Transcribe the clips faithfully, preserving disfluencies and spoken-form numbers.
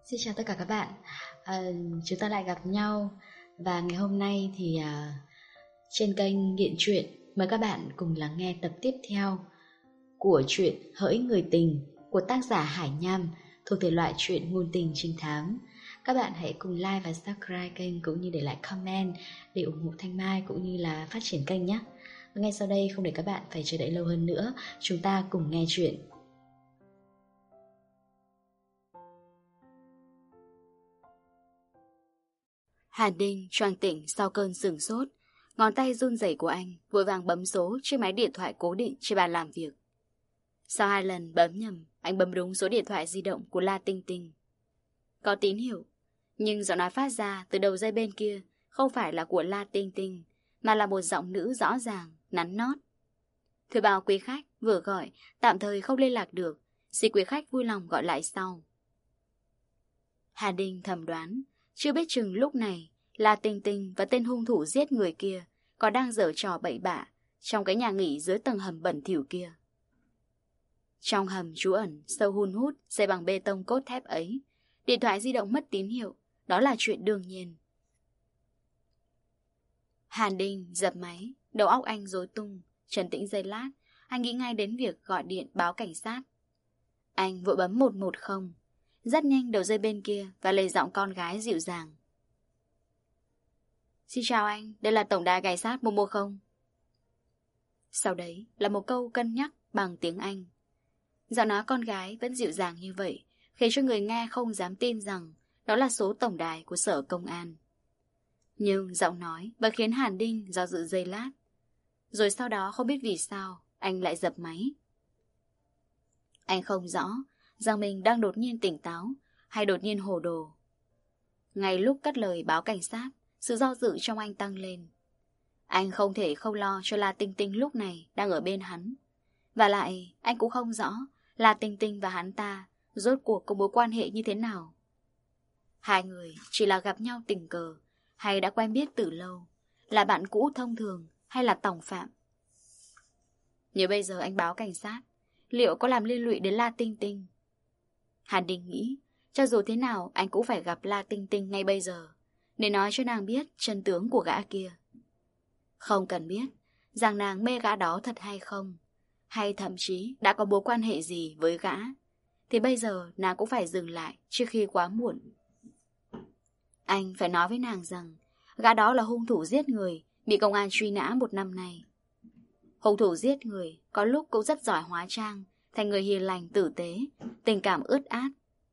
Xin chào tất cả các bạn. à, Chúng ta lại gặp nhau. Và ngày hôm nay thì à, trên kênh Nghiện Truyện, mời các bạn cùng lắng nghe tập tiếp theo của truyện Hỡi Người Tình của tác giả Hải Nham, thuộc thể loại truyện ngôn tình trinh thám. Các bạn hãy cùng like và subscribe kênh cũng như để lại comment để ủng hộ Thanh Mai cũng như là phát triển kênh nhé. Và ngay sau đây, không để các bạn phải chờ đợi lâu hơn nữa, chúng ta cùng nghe chuyện. Hàn Đinh choàng tỉnh sau cơn sửng sốt. Ngón tay run rẩy của anh vội vàng bấm số trên máy điện thoại cố định trên bàn làm việc. Sau hai lần bấm nhầm, anh bấm đúng số điện thoại di động của La Tinh Tinh. Có tín hiệu, nhưng giọng nói phát ra từ đầu dây bên kia không phải là của La Tinh Tinh, mà là một giọng nữ rõ ràng, nắn nót. Thưa báo quý khách, vừa gọi, tạm thời không liên lạc được, xin quý khách vui lòng gọi lại sau. Hàn Đinh thầm đoán, chưa biết chừng lúc này La Tinh Tinh và tên hung thủ giết người kia có đang giở trò bậy bạ trong cái nhà nghỉ dưới tầng hầm bẩn thỉu kia. Trong hầm trú ẩn sâu hun hút xây bằng bê tông cốt thép ấy, điện thoại di động mất tín hiệu, đó là chuyện đương nhiên. Hàn Đinh dập máy, đầu óc anh rối tung. Trấn tĩnh giây lát, anh nghĩ ngay đến việc gọi điện báo cảnh sát. Anh vội bấm một một không. Rất nhanh đầu dây bên kia và lấy giọng con gái dịu dàng. Xin chào anh, đây là tổng đài cảnh sát một một không. Sau đấy là một câu cân nhắc bằng tiếng Anh. Giọng nói con gái vẫn dịu dàng như vậy, khiến cho người nghe không dám tin rằng đó là số tổng đài của sở công an. Nhưng giọng nói vẫn khiến Hàn Đinh do dự giây lát. Rồi sau đó không biết vì sao anh lại dập máy. Anh không rõ rằng mình đang đột nhiên tỉnh táo hay đột nhiên hồ đồ. Ngay lúc cất lời báo cảnh sát, sự do dự trong anh tăng lên. Anh không thể không lo cho La Tinh Tinh lúc này đang ở bên hắn. Và lại anh cũng không rõ La Tinh Tinh và hắn ta rốt cuộc có mối quan hệ như thế nào. Hai người chỉ là gặp nhau tình cờ, hay đã quen biết từ lâu, là bạn cũ thông thường hay là tòng phạm. Nếu bây giờ anh báo cảnh sát, liệu có làm liên lụy đến La Tinh Tinh? Hàn Đinh nghĩ, cho dù thế nào anh cũng phải gặp La Tinh Tinh ngay bây giờ, để nói cho nàng biết chân tướng của gã kia. Không cần biết rằng nàng mê gã đó thật hay không, hay thậm chí đã có mối quan hệ gì với gã, thì bây giờ nàng cũng phải dừng lại trước khi quá muộn. Anh phải nói với nàng rằng gã đó là hung thủ giết người, bị công an truy nã một năm nay. Hung thủ giết người có lúc cũng rất giỏi hóa trang thành người hiền lành tử tế, tình cảm ướt át.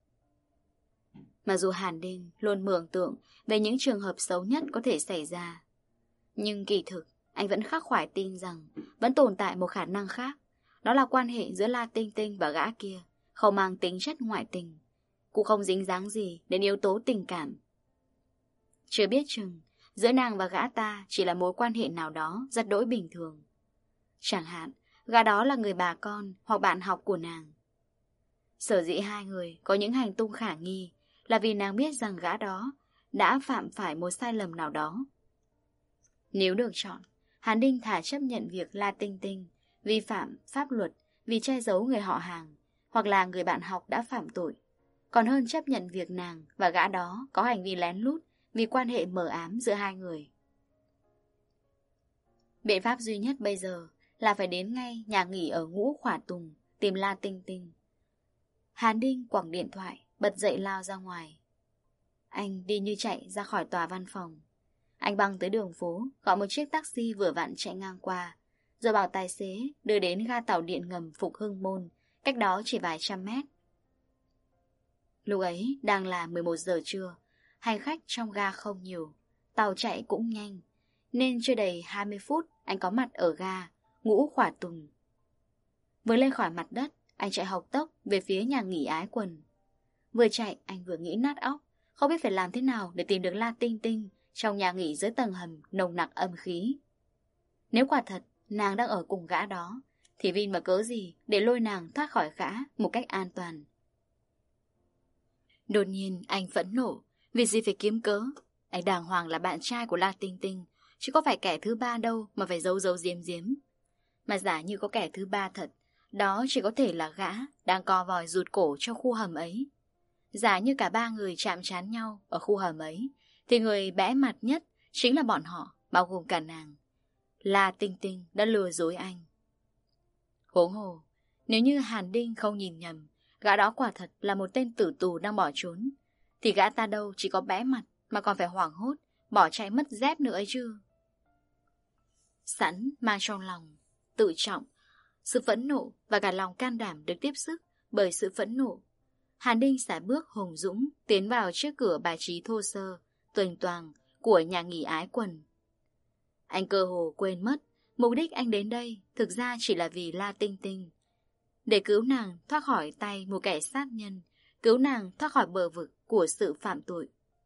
Mặc dù Hàn Đinh luôn mường tượng về những trường hợp xấu nhất có thể xảy ra, nhưng kỳ thực anh vẫn khắc khoải tin rằng vẫn tồn tại một khả năng khác. Đó là quan hệ giữa La Tinh Tinh và gã kia không mang tính chất ngoại tình, cũng không dính dáng gì đến yếu tố tình cảm. Chưa biết chừng giữa nàng và gã ta chỉ là mối quan hệ nào đó rất đỗi bình thường. Chẳng hạn gã đó là người bà con hoặc bạn học của nàng. Sở dĩ hai người có những hành tung khả nghi là vì nàng biết rằng gã đó đã phạm phải một sai lầm nào đó. Nếu được chọn, Hàn Đinh thà chấp nhận việc La Tinh Tinh vi phạm pháp luật vì che giấu người họ hàng, hoặc là người bạn học đã phạm tội, còn hơn chấp nhận việc nàng và gã đó có hành vi lén lút vì quan hệ mờ ám giữa hai người. Biện pháp duy nhất bây giờ là phải đến ngay nhà nghỉ ở Ngũ Khỏa Tùng tìm La Tinh Tinh. Hàn Đinh quẳng điện thoại, bật dậy lao ra ngoài. Anh đi như chạy ra khỏi tòa văn phòng. Anh băng tới đường phố, gọi một chiếc taxi vừa vặn chạy ngang qua, rồi bảo tài xế đưa đến ga tàu điện ngầm Phục Hưng Môn, cách đó chỉ vài trăm mét. Lúc ấy đang là mười một giờ trưa, hành khách trong ga không nhiều, tàu chạy cũng nhanh, nên chưa đầy hai mươi phút anh có mặt ở ga Ngũ Khỏa Tùng. Vừa lên khỏi mặt đất, anh chạy học tốc về phía nhà nghỉ Ái Quần. Vừa chạy anh vừa nghĩ nát óc, không biết phải làm thế nào để tìm được La Tinh Tinh trong nhà nghỉ dưới tầng hầm nồng nặc âm khí. Nếu quả thật nàng đang ở cùng gã đó, thì Vin mà cớ gì để lôi nàng thoát khỏi gã một cách an toàn. Đột nhiên anh phẫn nộ, vì gì phải kiếm cớ. Anh đàng hoàng là bạn trai của La Tinh Tinh, chứ có phải kẻ thứ ba đâu mà phải giấu giấu giếm giếm. Mà giả như có kẻ thứ ba thật, đó chỉ có thể là gã đang co vòi rụt cổ trong khu hầm ấy. Giả như cả ba người chạm trán nhau ở khu hầm ấy, thì người bẽ mặt nhất chính là bọn họ, bao gồm cả nàng. La Tinh Tinh đã lừa dối anh. Huống hồ, nếu như Hàn Đinh không nhìn nhầm, gã đó quả thật là một tên tử tù đang bỏ trốn, thì gã ta đâu chỉ có bẽ mặt mà còn phải hoảng hốt, bỏ chạy mất dép nữa ấy chứ. Sẵn mang trong lòng tự trọng, sự phẫn nộ và cả lòng can đảm được tiếp sức bởi sự phẫn nộ, Hàn Đinh sải bước hùng dũng tiến vào trước cửa bài trí thô sơ, tuềnh toàng của nhà nghỉ Ái Quần. Anh cơ hồ quên mất mục đích anh đến đây thực ra chỉ là vì La Tinh Tinh, để cứu nàng thoát khỏi tay một kẻ sát nhân, cứu nàng thoát khỏi bờ vực của sự phạm tội.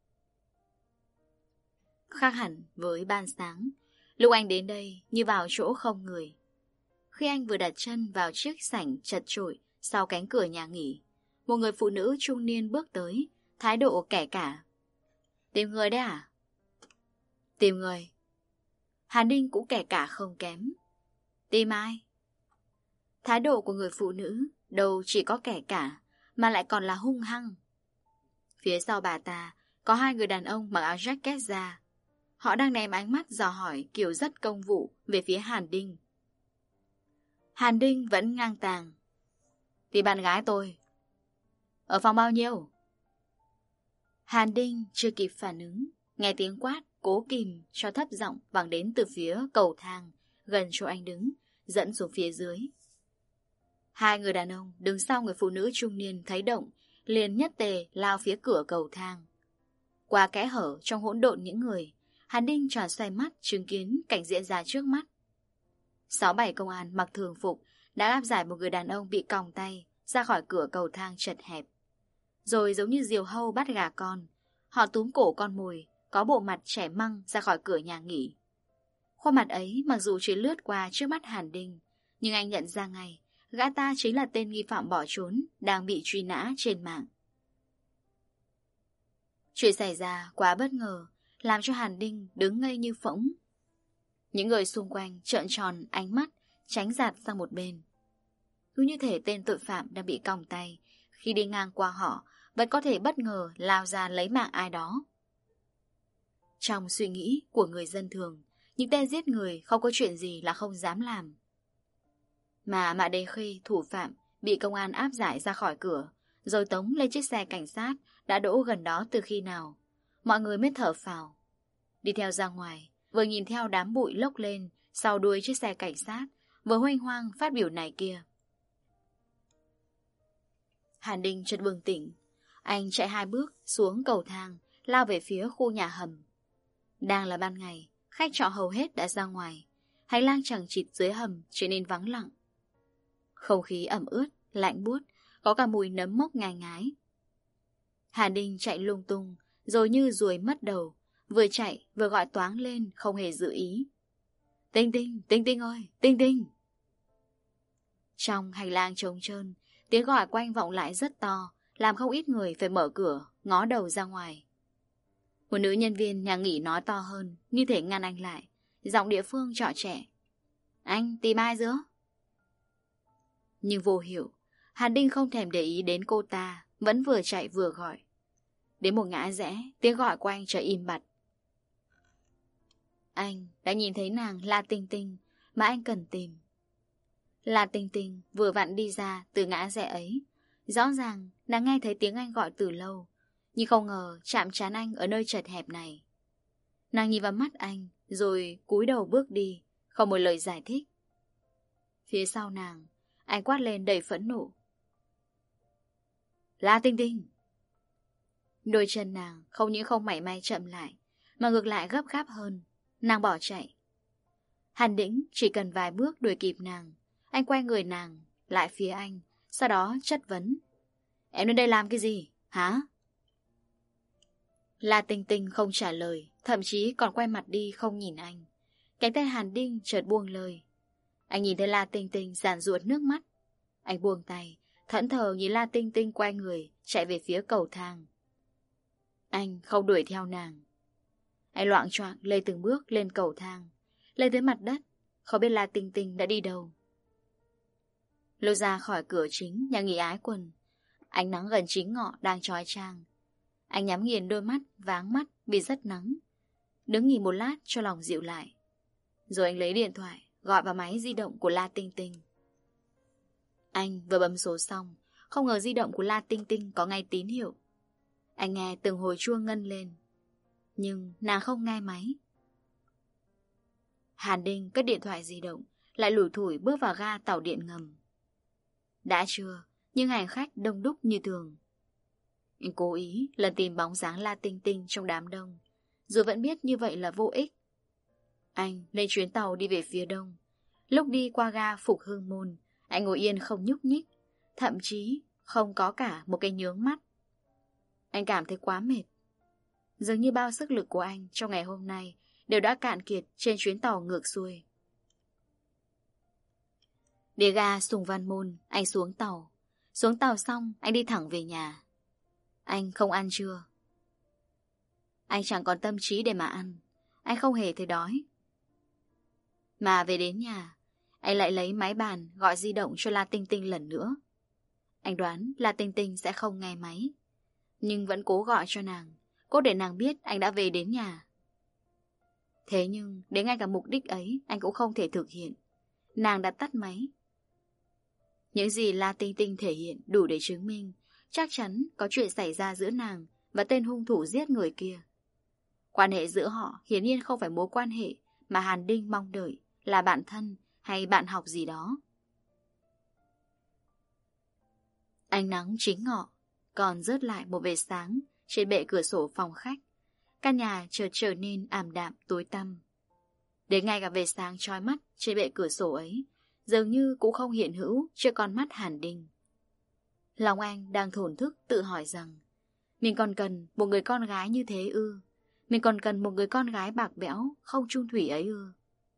Khác hẳn với ban sáng, lúc anh đến đây như vào chỗ không người. Khi anh vừa đặt chân vào chiếc sảnh chật chội sau cánh cửa nhà nghỉ, một người phụ nữ trung niên bước tới, thái độ kẻ cả. Tìm người đấy à? Tìm người. Hàn Đinh cũng kẻ cả không kém. Tìm ai? Thái độ của người phụ nữ đâu chỉ có kẻ cả, mà lại còn là hung hăng. Phía sau bà ta có hai người đàn ông mặc áo jacket da. Họ đang ném ánh mắt dò hỏi kiểu rất công vụ về phía Hàn Đinh. Hàn Đinh vẫn ngang tàng. Tìm bạn gái tôi. Ở phòng bao nhiêu? Hàn Đinh chưa kịp phản ứng, nghe tiếng quát cố kìm cho thấp giọng vang đến từ phía cầu thang gần chỗ anh đứng, dẫn xuống phía dưới. Hai người đàn ông đứng sau người phụ nữ trung niên thấy động, liền nhất tề lao phía cửa cầu thang. Qua kẽ hở trong hỗn độn những người, Hàn Đinh tròn xoay mắt chứng kiến cảnh diễn ra trước mắt. Sáu bảy công an mặc thường phục đã áp giải một người đàn ông bị còng tay ra khỏi cửa cầu thang chật hẹp. Rồi giống như diều hâu bắt gà con, họ túm cổ con mồi có bộ mặt trẻ măng ra khỏi cửa nhà nghỉ. Khuôn mặt ấy mặc dù chỉ lướt qua trước mắt Hàn Đinh, nhưng anh nhận ra ngay gã ta chính là tên nghi phạm bỏ trốn đang bị truy nã trên mạng. Chuyện xảy ra quá bất ngờ, làm cho Hàn Đinh đứng ngây như phỗng. Những người xung quanh trợn tròn ánh mắt, tránh giạt sang một bên. Cứ như thể tên tội phạm đang bị còng tay, khi đi ngang qua họ vẫn có thể bất ngờ lao ra lấy mạng ai đó. Trong suy nghĩ của người dân thường, những tên giết người không có chuyện gì là không dám làm. Mà Mạ Đế Khê, thủ phạm, bị công an áp giải ra khỏi cửa, rồi tống lên chiếc xe cảnh sát đã đỗ gần đó từ khi nào, mọi người mới thở phào. Đi theo ra ngoài, vừa nhìn theo đám bụi lốc lên sau đuôi chiếc xe cảnh sát, vừa huênh hoang phát biểu này kia. Hàn Đinh chợt bừng tỉnh. Anh chạy hai bước xuống cầu thang, lao về phía khu nhà hầm. Đang là ban ngày, khách trọ hầu hết đã ra ngoài. Hành lang chằng chịt dưới hầm trở nên vắng lặng. Không khí ẩm ướt, lạnh buốt, có cả mùi nấm mốc ngai ngái. Hàn Đinh chạy lung tung, rồi như ruồi mất đầu, vừa chạy vừa gọi toáng lên không hề dự ý. Tinh Tinh, Tinh Tinh ơi, Tinh Tinh. Trong hành lang trống trơn, tiếng gọi quanh vọng lại rất to, làm không ít người phải mở cửa, ngó đầu ra ngoài. Một nữ nhân viên nhà nghỉ nói to hơn, như thể ngăn anh lại, giọng địa phương trọ trẻ. Anh tìm ai giữa? Nhưng vô hiệu, Hàn Đinh không thèm để ý đến cô ta, vẫn vừa chạy vừa gọi. Đến một ngã rẽ, tiếng gọi của anh trở im bặt. Anh đã nhìn thấy nàng La Tinh Tinh mà anh cần tìm. La Tinh Tinh vừa vặn đi ra từ ngã rẽ ấy. Rõ ràng nàng nghe thấy tiếng anh gọi từ lâu, nhưng không ngờ chạm trán anh ở nơi chật hẹp này. Nàng nhìn vào mắt anh, rồi cúi đầu bước đi, không một lời giải thích. Phía sau nàng, anh quát lên đầy phẫn nộ. La Tinh Tinh! Đôi chân nàng không những không mảy may chậm lại, mà ngược lại gấp gáp hơn. Nàng bỏ chạy. Hàn Đĩnh chỉ cần vài bước đuổi kịp nàng. Anh quay người nàng lại phía anh, sau đó chất vấn. Em đến đây làm cái gì, hả? La Tinh Tinh không trả lời, thậm chí còn quay mặt đi không nhìn anh. Cánh tay Hàn Đinh chợt buông lời. Anh nhìn thấy La Tinh Tinh giàn ruột nước mắt. Anh buông tay, thẫn thờ nhìn La Tinh Tinh quay người, chạy về phía cầu thang. Anh không đuổi theo nàng. Anh loạng choạng lê từng bước lên cầu thang, lên tới mặt đất, không biết La Tinh Tinh đã đi đâu. Lôi ra khỏi cửa chính nhà nghỉ Ái Quần, Ánh nắng gần chính ngọ đang chói chang. Anh nhắm nghiền đôi mắt, váng mắt vì rất nắng. Đứng nghỉ một lát cho lòng dịu lại. Rồi anh lấy điện thoại, gọi vào máy di động của La Tinh Tinh. Anh vừa bấm số xong, không ngờ di động của La Tinh Tinh có ngay tín hiệu. Anh nghe từng hồi chuông ngân lên, nhưng nàng không nghe máy. Hàn Đinh cất điện thoại di động, lại lủi thủi bước vào ga tàu điện ngầm. Đã trưa, nhưng hành khách đông đúc như thường. Anh cố ý lần tìm bóng dáng La Tinh Tinh trong đám đông, dù vẫn biết như vậy là vô ích. Anh lên chuyến tàu đi về phía đông. Lúc đi qua ga Phục Hưng Môn, anh ngồi yên không nhúc nhích, thậm chí không có cả một cái nhướng mắt. Anh cảm thấy quá mệt. Dường như bao sức lực của anh trong ngày hôm nay đều đã cạn kiệt trên chuyến tàu ngược xuôi. Đến ga Sùng Văn Môn, anh xuống tàu. Xuống tàu xong, anh đi thẳng về nhà. Anh không ăn trưa. Anh chẳng còn tâm trí để mà ăn. Anh không hề thấy đói. Mà về đến nhà, anh lại lấy máy bàn gọi di động cho La Tinh Tinh lần nữa. Anh đoán La Tinh Tinh sẽ không nghe máy, nhưng vẫn cố gọi cho nàng, cố để nàng biết anh đã về đến nhà. Thế nhưng đến ngay cả mục đích ấy anh cũng không thể thực hiện. Nàng đã tắt máy. Những gì La Tinh Tinh thể hiện đủ để chứng minh chắc chắn có chuyện xảy ra giữa nàng và tên hung thủ giết người kia. Quan hệ giữa họ hiển nhiên không phải mối quan hệ mà Hàn Đinh mong đợi, là bạn thân hay bạn học gì đó. Ánh nắng chính ngọ còn rớt lại một vệt sáng trên bệ cửa sổ phòng khách. Căn nhà chợt trở nên ảm đạm tối tăm. Đến ngay cả vệt sáng chói mắt trên bệ cửa sổ ấy dường như cũng không hiện hữu trước con mắt Hàn Đinh. Lòng anh đang thổn thức tự hỏi rằng mình còn cần một người con gái như thế ư? Mình còn cần một người con gái bạc bẽo, không chung thủy ấy ư?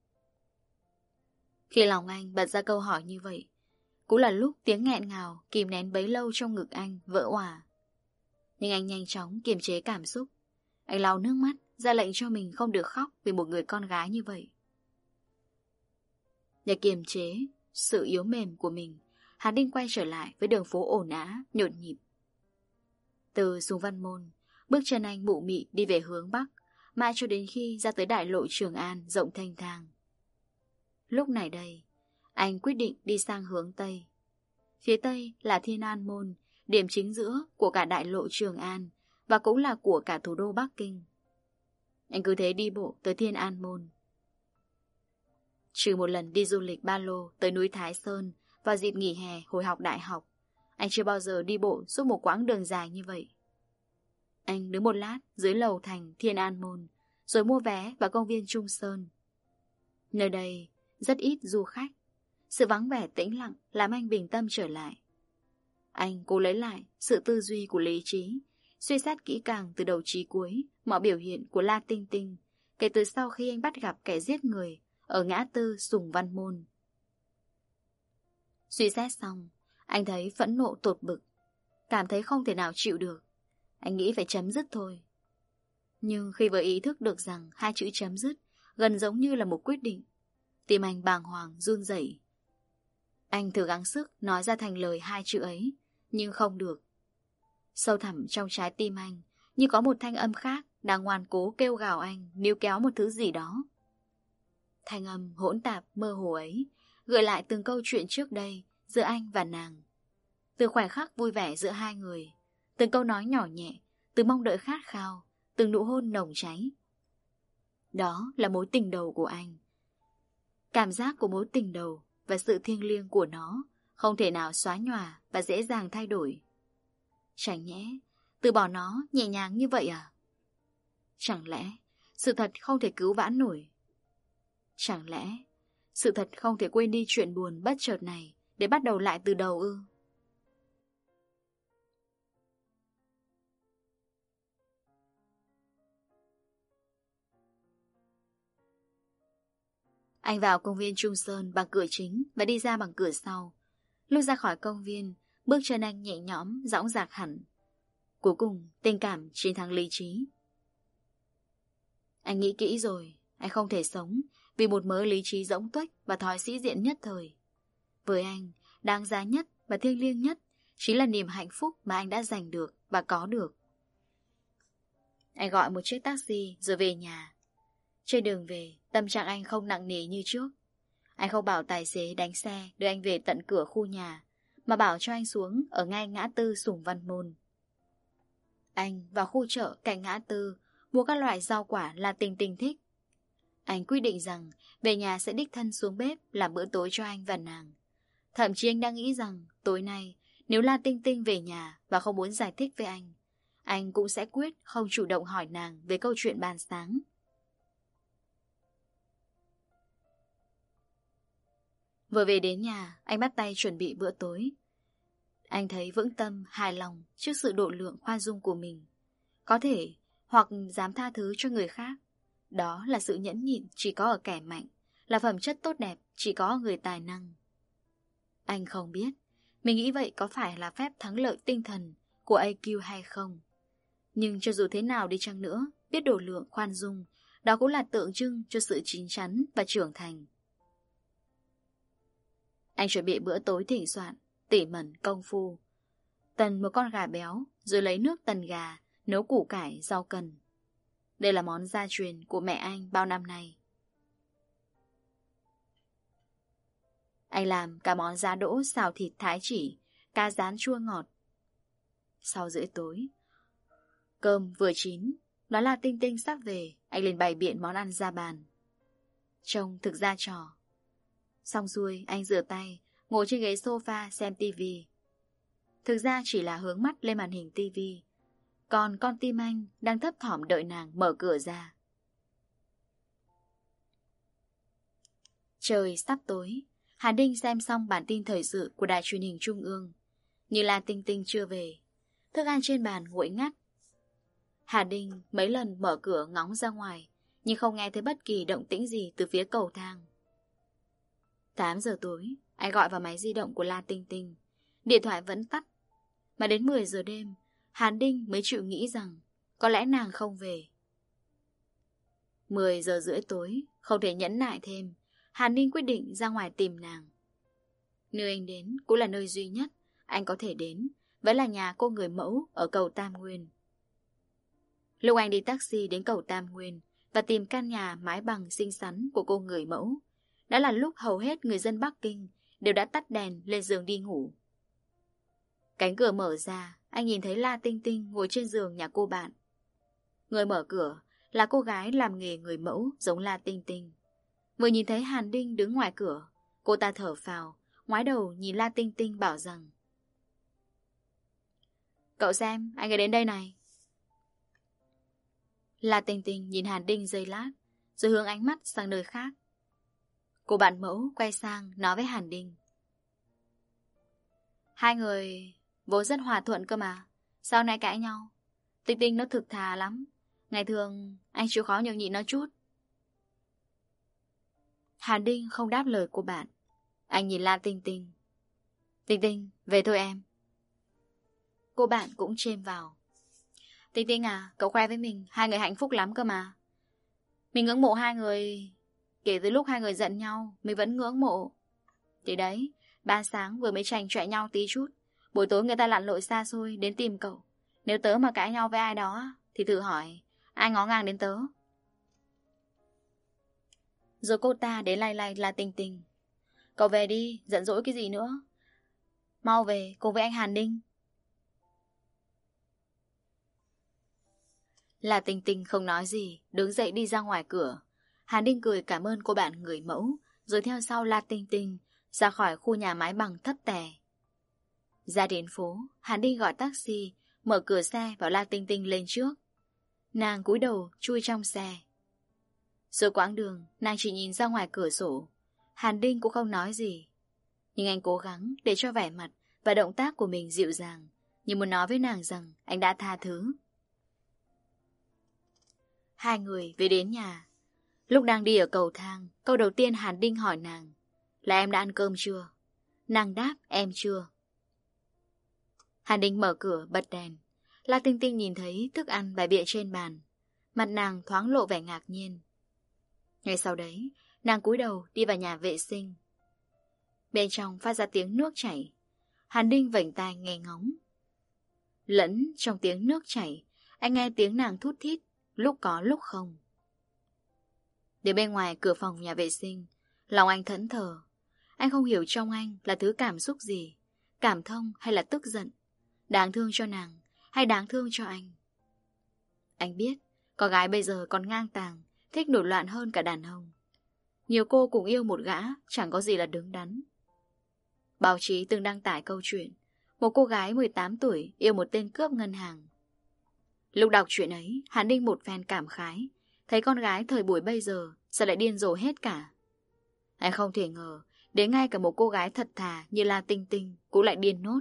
Khi lòng anh bật ra câu hỏi như vậy, cũng là lúc tiếng nghẹn ngào kìm nén bấy lâu trong ngực anh vỡ òa. Nhưng anh nhanh chóng kiềm chế cảm xúc. Anh lau nước mắt, ra lệnh cho mình không được khóc vì một người con gái như vậy. Để kiềm chế sự yếu mềm của mình, Hàn Đinh quay trở lại với đường phố ồn ào, nhộn nhịp. Từ Sùng Văn Môn, bước chân anh mụ mị đi về hướng Bắc, mãi cho đến khi ra tới đại lộ Trường An rộng thênh thang. Lúc này đây, anh quyết định đi sang hướng Tây. Phía Tây là Thiên An Môn, điểm chính giữa của cả đại lộ Trường An và cũng là của cả thủ đô Bắc Kinh. Anh cứ thế đi bộ tới Thiên An Môn. Trừ một lần đi du lịch ba lô tới núi Thái Sơn vào dịp nghỉ hè hồi học đại học, anh chưa bao giờ đi bộ suốt một quãng đường dài như vậy. Anh đứng một lát dưới lầu thành Thiên An Môn, rồi mua vé vào công viên Trung Sơn. Nơi đây rất ít du khách. Sự vắng vẻ tĩnh lặng làm anh bình tâm trở lại. Anh cố lấy lại sự tư duy của lý trí, suy xét kỹ càng từ đầu chí cuối mọi biểu hiện của La Tinh Tinh kể từ sau khi anh bắt gặp kẻ giết người ở ngã tư Sùng Văn Môn. Suy xét xong, anh thấy phẫn nộ tột bực, cảm thấy không thể nào chịu được. Anh nghĩ phải chấm dứt thôi. Nhưng khi vừa ý thức được rằng hai chữ chấm dứt gần giống như là một quyết định, tim anh bàng hoàng run rẩy. Anh thử gắng sức nói ra thành lời hai chữ ấy, nhưng không được. Sâu thẳm trong trái tim anh, như có một thanh âm khác đang ngoan cố kêu gào anh níu kéo một thứ gì đó. Thanh âm hỗn tạp mơ hồ ấy gợi lại từng câu chuyện trước đây giữa anh và nàng. Từ khoảnh khắc vui vẻ giữa hai người, từng câu nói nhỏ nhẹ, từ mong đợi khát khao, từng nụ hôn nồng cháy. Đó là mối tình đầu của anh. Cảm giác của mối tình đầu và sự thiêng liêng của nó không thể nào xóa nhòa và dễ dàng thay đổi. Chẳng nhẽ từ bỏ nó nhẹ nhàng như vậy à? Chẳng lẽ sự thật không thể cứu vãn nổi? Chẳng lẽ sự thật không thể quên đi chuyện buồn bất chợt này để bắt đầu lại từ đầu ư? Anh vào công viên Trung Sơn bằng cửa chính và đi ra bằng cửa sau. Lúc ra khỏi công viên, bước chân anh nhẹ nhõm, dõng dạc hẳn. Cuối cùng, tình cảm chiến thắng lý trí. Anh nghĩ kỹ rồi, anh không thể sống vì một mớ lý trí rỗng tuếch và thói sĩ diện nhất thời. Với anh, đáng giá nhất và thiêng liêng nhất chính là niềm hạnh phúc mà anh đã giành được và có được. Anh gọi một chiếc taxi rồi về nhà. Trên đường về, tâm trạng anh không nặng nề như trước. Anh không bảo tài xế đánh xe đưa anh về tận cửa khu nhà, mà bảo cho anh xuống ở ngay ngã tư Sùng Văn Môn. Anh vào khu chợ cạnh ngã tư mua các loại rau quả là Tình Tình thích. Anh quyết định rằng về nhà sẽ đích thân xuống bếp làm bữa tối cho anh và nàng. Thậm chí anh đang nghĩ rằng tối nay nếu La Tinh Tinh về nhà và không muốn giải thích với anh, anh cũng sẽ quyết không chủ động hỏi nàng về câu chuyện ban sáng. Vừa về đến nhà, anh bắt tay chuẩn bị bữa tối. Anh thấy vững tâm, hài lòng trước sự độ lượng khoan dung của mình. Có thể, hoặc dám tha thứ cho người khác. Đó là sự nhẫn nhịn chỉ có ở kẻ mạnh, là phẩm chất tốt đẹp chỉ có ở người tài năng. Anh không biết, mình nghĩ vậy có phải là phép thắng lợi tinh thần của a quy hay không. Nhưng cho dù thế nào đi chăng nữa, biết độ lượng khoan dung, đó cũng là tượng trưng cho sự chín chắn và trưởng thành. Anh chuẩn bị bữa tối thịnh soạn, tỉ mẩn công phu. Tần một con gà béo, rồi lấy nước tần gà, nấu củ cải, rau cần. Đây là món gia truyền của mẹ anh bao năm nay. Anh làm cả món giá đỗ xào thịt thái chỉ, cá rán chua ngọt. Sau rưỡi tối, cơm vừa chín, đó là Tinh Tinh sắp về, anh liền bày biện món ăn ra bàn. Trông thực ra trò. Xong xuôi, anh rửa tay, ngồi trên ghế sofa xem tivi. Thực ra chỉ là hướng mắt lên màn hình tivi, còn con tim anh đang thấp thỏm đợi nàng mở cửa ra. Trời sắp tối, Hà Đinh xem xong bản tin thời sự của đài truyền hình Trung ương. Như là Tinh Tinh chưa về, thức ăn trên bàn nguội ngắt. Hà Đinh mấy lần mở cửa ngóng ra ngoài, nhưng không nghe thấy bất kỳ động tĩnh gì từ phía cầu thang. Tám giờ tối, anh gọi vào máy di động của La Tinh Tinh. Điện thoại vẫn tắt. Mà đến mười giờ đêm, Hàn Đinh mới chịu nghĩ rằng có lẽ nàng không về. Mười giờ rưỡi tối, không thể nhẫn nại thêm, Hàn Đinh quyết định ra ngoài tìm nàng. Nơi anh đến cũng là nơi duy nhất anh có thể đến, vẫn là nhà cô người mẫu ở cầu Tam Nguyên. Lúc anh đi taxi đến cầu Tam Nguyên và tìm căn nhà mái bằng xinh xắn của cô người mẫu, đã là lúc hầu hết người dân Bắc Kinh đều đã tắt đèn lên giường đi ngủ. Cánh cửa mở ra, anh nhìn thấy La Tinh Tinh ngồi trên giường nhà cô bạn. Người mở cửa là cô gái làm nghề người mẫu giống La Tinh Tinh. Vừa nhìn thấy Hàn Đinh đứng ngoài cửa, cô ta thở phào, ngoái đầu nhìn La Tinh Tinh bảo rằng: "Cậu xem, anh ấy đến đây này." La Tinh Tinh nhìn Hàn Đinh giây lát, rồi hướng ánh mắt sang nơi khác. Cô bạn mẫu quay sang nói với Hàn Đinh: "Hai người vốn rất hòa thuận cơ mà, sao nay cãi nhau? Tinh Tinh nó thực thà lắm, ngày thường anh chịu khó nhường nhịn nó chút." Hàn Đinh không đáp lời cô bạn. Anh nhìn La Tinh Tinh: "Tinh Tinh, về thôi em." Cô bạn cũng chêm vào: "Tinh Tinh à, cậu khoe với mình hai người hạnh phúc lắm cơ mà. Mình ngưỡng mộ hai người, kể từ lúc hai người giận nhau mình vẫn ngưỡng mộ. Thì đấy, ban sáng vừa mới chành chọe nhau tí chút, buổi tối người ta lặn lội xa xôi đến tìm cậu. Nếu tớ mà cãi nhau với ai đó thì thử hỏi ai ngó ngang đến tớ." Rồi cô ta đến lay lay La Tinh Tinh: "Cậu về đi, giận dỗi cái gì nữa. Mau về cùng với anh Hàn Đinh." La Tinh Tinh không nói gì, đứng dậy đi ra ngoài cửa. Hàn Đinh cười cảm ơn cô bạn người mẫu, rồi theo sau La Tinh Tinh ra khỏi khu nhà mái bằng thấp tè. Ra đến phố, Hàn Đinh gọi taxi, mở cửa xe bảo La Tinh Tinh lên trước. Nàng cúi đầu chui trong xe. Rồi quãng đường, nàng chỉ nhìn ra ngoài cửa sổ. Hàn Đinh cũng không nói gì, nhưng anh cố gắng để cho vẻ mặt và động tác của mình dịu dàng, như muốn nói với nàng rằng anh đã tha thứ. Hai người về đến nhà. Lúc đang đi ở cầu thang, câu đầu tiên Hàn Đinh hỏi nàng là: "Em đã ăn cơm chưa?" Nàng đáp: "Em chưa." Hàn Đinh mở cửa bật đèn. La Tinh Tinh nhìn thấy thức ăn bày biện trên bàn, mặt nàng thoáng lộ vẻ ngạc nhiên. Ngay sau đấy, nàng cúi đầu đi vào nhà vệ sinh. Bên trong phát ra tiếng nước chảy. Hàn Đinh vểnh tai nghe ngóng. Lẫn trong tiếng nước chảy, anh nghe tiếng nàng thút thít, lúc có lúc không. Đến bên ngoài cửa phòng nhà vệ sinh, lòng anh thẫn thờ. Anh không hiểu trong anh là thứ cảm xúc gì, cảm thông hay là tức giận, đáng thương cho nàng hay đáng thương cho anh. Anh biết, con gái bây giờ còn ngang tàng, thích nổi loạn hơn cả đàn ông. Nhiều cô cũng yêu một gã, chẳng có gì là đứng đắn. Báo chí từng đăng tải câu chuyện một cô gái mười tám tuổi yêu một tên cướp ngân hàng. Lúc đọc chuyện ấy, Hàn Đinh một phen cảm khái, thấy con gái thời buổi bây giờ sao lại điên rồ hết cả. Anh không thể ngờ, đến ngay cả một cô gái thật thà như La Tinh Tinh cũng lại điên nốt.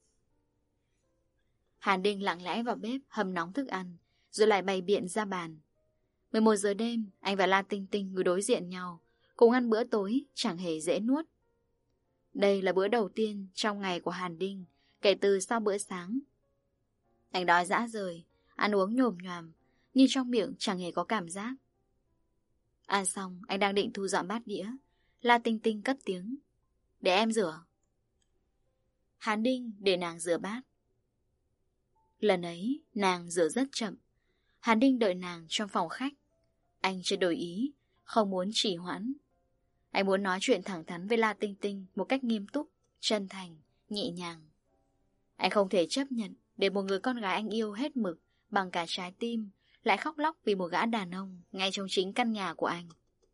Hàn Đinh lặng lẽ vào bếp hầm nóng thức ăn, rồi lại bày biện ra bàn. mười một giờ đêm, anh và La Tinh Tinh ngồi đối diện nhau, cùng ăn bữa tối chẳng hề dễ nuốt. Đây là bữa đầu tiên trong ngày của Hàn Đinh kể từ sau bữa sáng. Anh đói rã rời, ăn uống nhồm nhoàm, nhưng trong miệng chẳng hề có cảm giác. Ăn xong, anh đang định thu dọn bát đĩa, La Tinh Tinh cất tiếng: "Để em rửa." Hàn Đinh để nàng rửa bát. Lần ấy, nàng rửa rất chậm. Hàn Đinh đợi nàng trong phòng khách. Anh chưa đổi ý, không muốn trì hoãn. Anh muốn nói chuyện thẳng thắn với La Tinh Tinh một cách nghiêm túc, chân thành, nhẹ nhàng. Anh không thể chấp nhận để một người con gái anh yêu hết mực bằng cả trái tim lại khóc lóc vì một gã đàn ông ngay trong chính căn nhà của anh.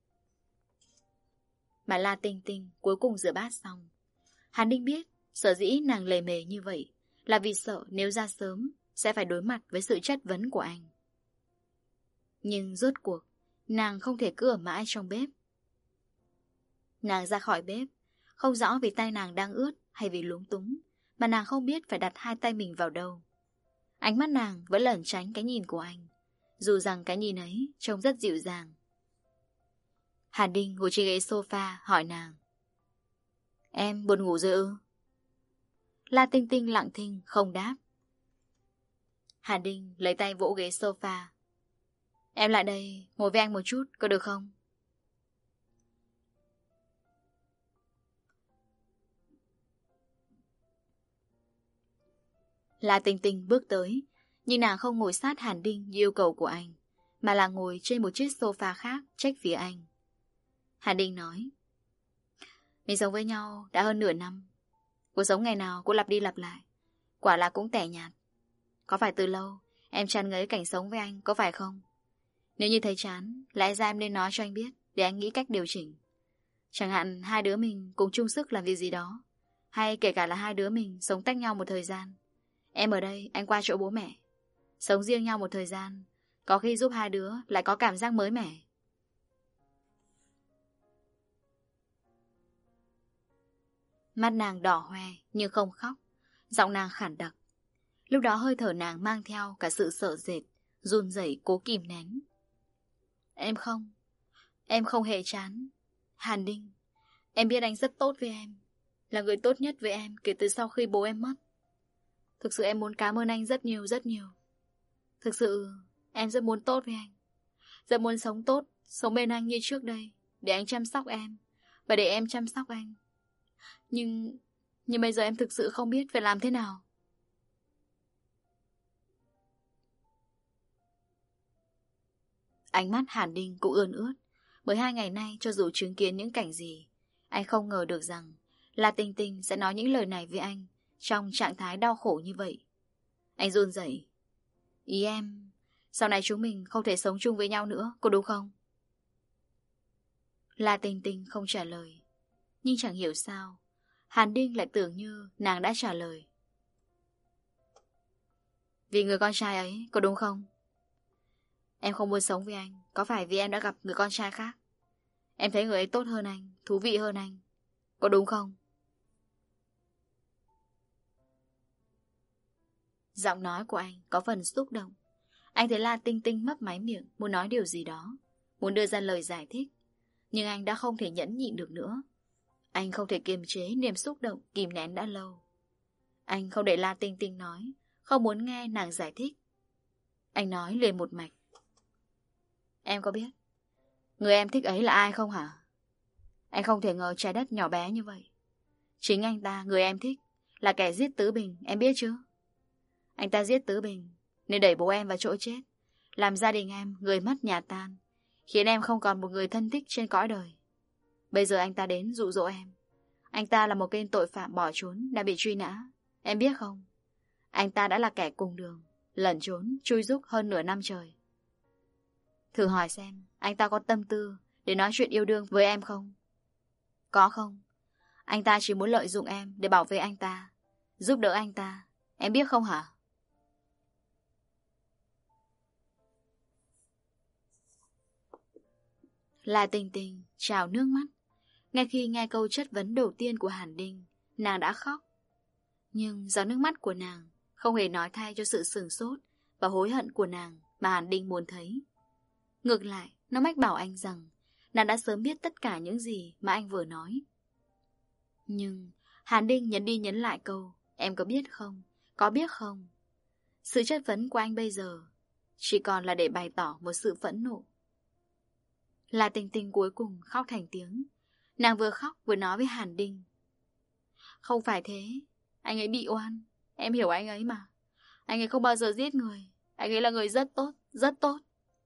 Mà La Tinh Tinh cuối cùng rửa bát xong. Hàn Đinh biết sở dĩ nàng lề mề như vậy là vì sợ nếu ra sớm sẽ phải đối mặt với sự chất vấn của anh. Nhưng rốt cuộc nàng không thể cứ ở mãi trong bếp. Nàng ra khỏi bếp, không rõ vì tay nàng đang ướt hay vì lúng túng, mà nàng không biết phải đặt hai tay mình vào đâu. Ánh mắt nàng vẫn lẩn tránh cái nhìn của anh, dù rằng cái nhìn ấy trông rất dịu dàng. Hàn Đinh ngồi trên ghế sofa hỏi nàng: "Em buồn ngủ rồi ư?" La Tinh Tinh lặng thinh không đáp. Hàn Đinh lấy tay vỗ ghế sofa: "Em lại đây ngồi với anh một chút có được không?" La Tinh Tinh bước tới, nhưng nàng không ngồi sát Hàn Đinh như yêu cầu của anh, mà là ngồi trên một chiếc sofa khác trách phía anh. Hàn Đinh nói: "Mình sống với nhau đã hơn nửa năm. Cuộc sống ngày nào cũng lặp đi lặp lại, quả là cũng tẻ nhạt. Có phải từ lâu em chán ngấy cảnh sống với anh, có phải không? Nếu như thấy chán, lẽ ra em nên nói cho anh biết để anh nghĩ cách điều chỉnh. Chẳng hạn hai đứa mình cùng chung sức làm việc gì đó, hay kể cả là hai đứa mình sống tách nhau một thời gian. Em ở đây, anh qua chỗ bố mẹ. Sống riêng nhau một thời gian, có khi giúp hai đứa lại có cảm giác mới mẻ." Mắt nàng đỏ hoe nhưng không khóc, giọng nàng khản đặc. Lúc đó hơi thở nàng mang theo cả sự sợ sệt, run rẩy cố kìm nén. "Em không, em không hề chán. Hàn Đinh, em biết anh rất tốt với em, là người tốt nhất với em kể từ sau khi bố em mất. Thực sự em muốn cảm ơn anh rất nhiều rất nhiều. Thực sự em rất muốn tốt với anh, rất muốn sống tốt, sống bên anh như trước đây, để anh chăm sóc em và để em chăm sóc anh. Nhưng Nhưng bây giờ em thực sự không biết phải làm thế nào." Ánh mắt Hàn Đinh cũng ươn ướt, bởi hai ngày nay cho dù chứng kiến những cảnh gì, anh không ngờ được rằng La Tinh Tinh sẽ nói những lời này với anh trong trạng thái đau khổ như vậy. Anh run rẩy: "Ý em, sau này chúng mình không thể sống chung với nhau nữa, có đúng không?" La Tinh Tinh không trả lời, nhưng chẳng hiểu sao Hàn Đinh lại tưởng như nàng đã trả lời: "Vì người con trai ấy, có đúng không? Em không muốn sống với anh, có phải vì em đã gặp người con trai khác? Em thấy người ấy tốt hơn anh, thú vị hơn anh, có đúng không?" Giọng nói của anh có phần xúc động. Anh thấy La Tinh Tinh mấp máy miệng, muốn nói điều gì đó, muốn đưa ra lời giải thích, nhưng anh đã không thể nhẫn nhịn được nữa. Anh không thể kiềm chế niềm xúc động kìm nén đã lâu. Anh không để La Tinh Tinh nói, không muốn nghe nàng giải thích. Anh nói liền một mạch: "Em có biết người em thích ấy là ai không hả? Anh không thể ngờ trái đất nhỏ bé như vậy. Chính anh ta, người em thích, là kẻ giết Tứ Bình, em biết chứ? Anh ta giết Tứ Bình nên đẩy bố em vào chỗ chết, làm gia đình em người mất nhà tan, khiến em không còn một người thân thích trên cõi đời. Bây giờ anh ta đến dụ dỗ em. Anh ta là một tên tội phạm bỏ trốn, đã bị truy nã. Em biết không? Anh ta đã là kẻ cùng đường, lẩn trốn, chui rúc hơn nửa năm trời. Thử hỏi xem, anh ta có tâm tư để nói chuyện yêu đương với em không? Có không? Anh ta chỉ muốn lợi dụng em để bảo vệ anh ta, giúp đỡ anh ta. Em biết không hả? La Tình Tình trào nước mắt. Ngay khi nghe câu chất vấn đầu tiên của Hàn Đinh, nàng đã khóc. Nhưng do nước mắt của nàng không hề nói thay cho sự sửng sốt và hối hận của nàng mà Hàn Đinh muốn thấy. Ngược lại, nó mách bảo anh rằng nàng đã sớm biết tất cả những gì mà anh vừa nói. Nhưng Hàn Đinh nhấn đi nhấn lại câu em có biết không, có biết không. Sự chất vấn của anh bây giờ chỉ còn là để bày tỏ một sự phẫn nộ. La Tình Tình cuối cùng khóc thành tiếng. Nàng vừa khóc vừa nói với Hàn Đinh. Không phải thế, anh ấy bị oan. Em hiểu anh ấy mà. Anh ấy không bao giờ giết người. Anh ấy là người rất tốt, rất tốt.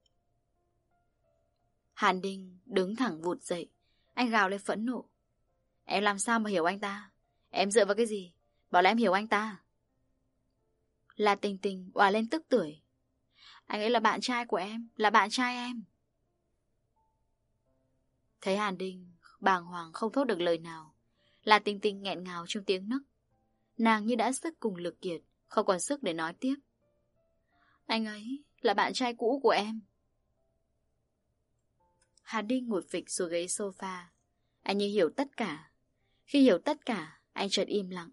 Hàn Đinh đứng thẳng vụt dậy. Anh gào lên phẫn nộ. Em làm sao mà hiểu anh ta? Em dựa vào cái gì? Bảo là em hiểu anh ta. La Tình Tình òa lên tức tưởi. Anh ấy là bạn trai của em, là bạn trai em. Thấy Hàn Đinh bàng hoàng không thốt được lời nào, La Tình Tình nghẹn ngào trong tiếng nấc. Nàng như đã sức cùng lực kiệt, không còn sức để nói tiếp. Anh ấy là bạn trai cũ của em. Hàn Đinh ngồi phịch xuống ghế sofa. Anh như hiểu tất cả. Khi hiểu tất cả, anh chợt im lặng.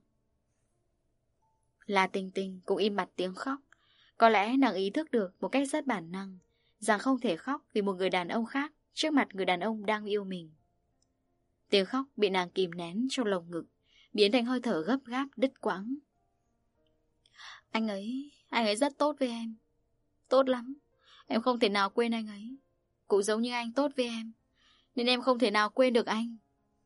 La Tình Tình cũng im bặt tiếng khóc. Có lẽ nàng ý thức được một cách rất bản năng rằng không thể khóc vì một người đàn ông khác trước mặt người đàn ông đang yêu mình. Tiếng khóc bị nàng kìm nén trong lồng ngực, biến thành hơi thở gấp gáp đứt quãng. Anh ấy, anh ấy rất tốt với em. Tốt lắm. Em không thể nào quên anh ấy. Cũng giống như anh tốt với em, nên em không thể nào quên được anh.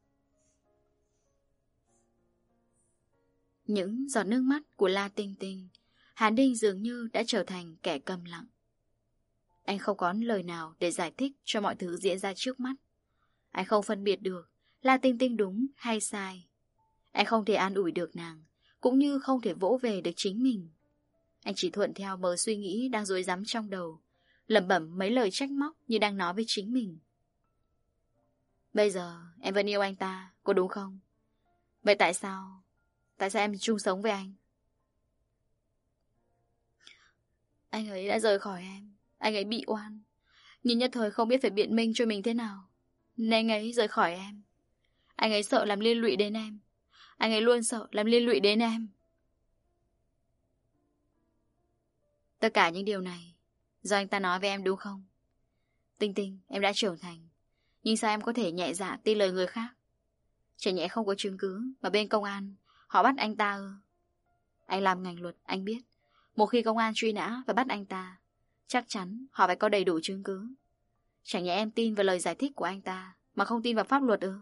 Những giọt nước mắt của La Tình Tình, Hàn Đinh dường như đã trở thành kẻ câm lặng. Anh không có lời nào để giải thích cho mọi thứ diễn ra trước mắt. Anh không phân biệt được La Tình Tình đúng hay sai. Anh không thể an ủi được nàng, cũng như không thể vỗ về được chính mình. Anh chỉ thuận theo mớ suy nghĩ đang rối rắm trong đầu, lẩm bẩm mấy lời trách móc như đang nói với chính mình. Bây giờ em vẫn yêu anh ta, có đúng không? Vậy tại sao Tại sao em chung sống với anh? Anh ấy đã rời khỏi em. Anh ấy bị oan, nhưng nhất thời không biết phải biện minh cho mình thế nào, nên anh ấy rời khỏi em. Anh ấy sợ làm liên lụy đến em. Anh ấy luôn sợ làm liên lụy đến em. Tất cả những điều này do anh ta nói với em đúng không? Tình Tình, em đã trưởng thành, nhưng sao em có thể nhẹ dạ tin lời người khác? Chẳng nhẽ không có chứng cứ mà bên công an họ bắt anh ta ư? Anh làm ngành luật, anh biết một khi công an truy nã và bắt anh ta, chắc chắn họ phải có đầy đủ chứng cứ. Chẳng nhẽ em tin vào lời giải thích của anh ta mà không tin vào pháp luật ư?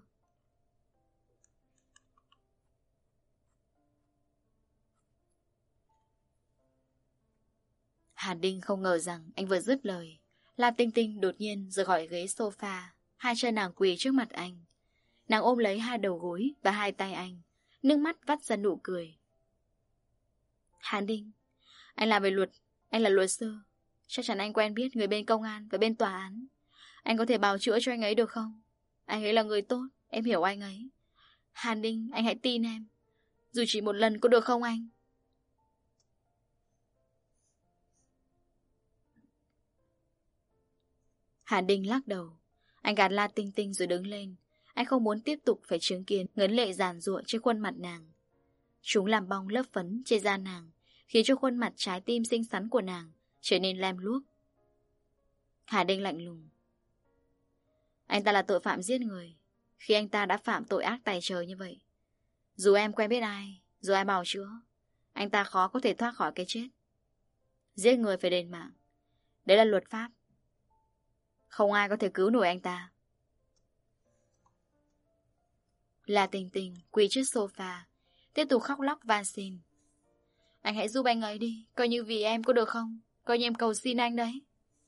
Hàn Đinh không ngờ rằng anh vừa dứt lời, La Tinh Tinh đột nhiên rời khỏi ghế sofa. Hai chân nàng quỳ trước mặt anh. Nàng ôm lấy hai đầu gối và hai tay anh, nước mắt vắt ra nụ cười. Hàn Đinh, anh làm về luật, anh là luật sư, chắc chắn anh quen biết người bên công an và bên tòa án. Anh có thể bào chữa cho anh ấy được không? Anh ấy là người tốt, em hiểu anh ấy. Hàn Đinh, anh hãy tin em, dù chỉ một lần có được không anh? Hàn Đinh lắc đầu. Anh gạt La Tinh Tinh rồi đứng lên. Anh không muốn tiếp tục phải chứng kiến ngấn lệ giàn giụa trên khuôn mặt nàng. Chúng làm bong lớp phấn trên da nàng, khiến cho khuôn mặt trái tim xinh xắn của nàng trở nên lem luốc. Hàn Đinh lạnh lùng. Anh ta là tội phạm giết người. Khi anh ta đã phạm tội ác tày trời như vậy, dù em quen biết ai, dù ai bào chữa, anh ta khó có thể thoát khỏi cái chết. Giết người phải đền mạng, đấy là luật pháp. Không ai có thể cứu nổi anh ta. La Tình Tình quỳ trước sofa, tiếp tục khóc lóc van xin. Anh hãy giúp anh ấy đi, coi như vì em có được không? Coi như em cầu xin anh đấy.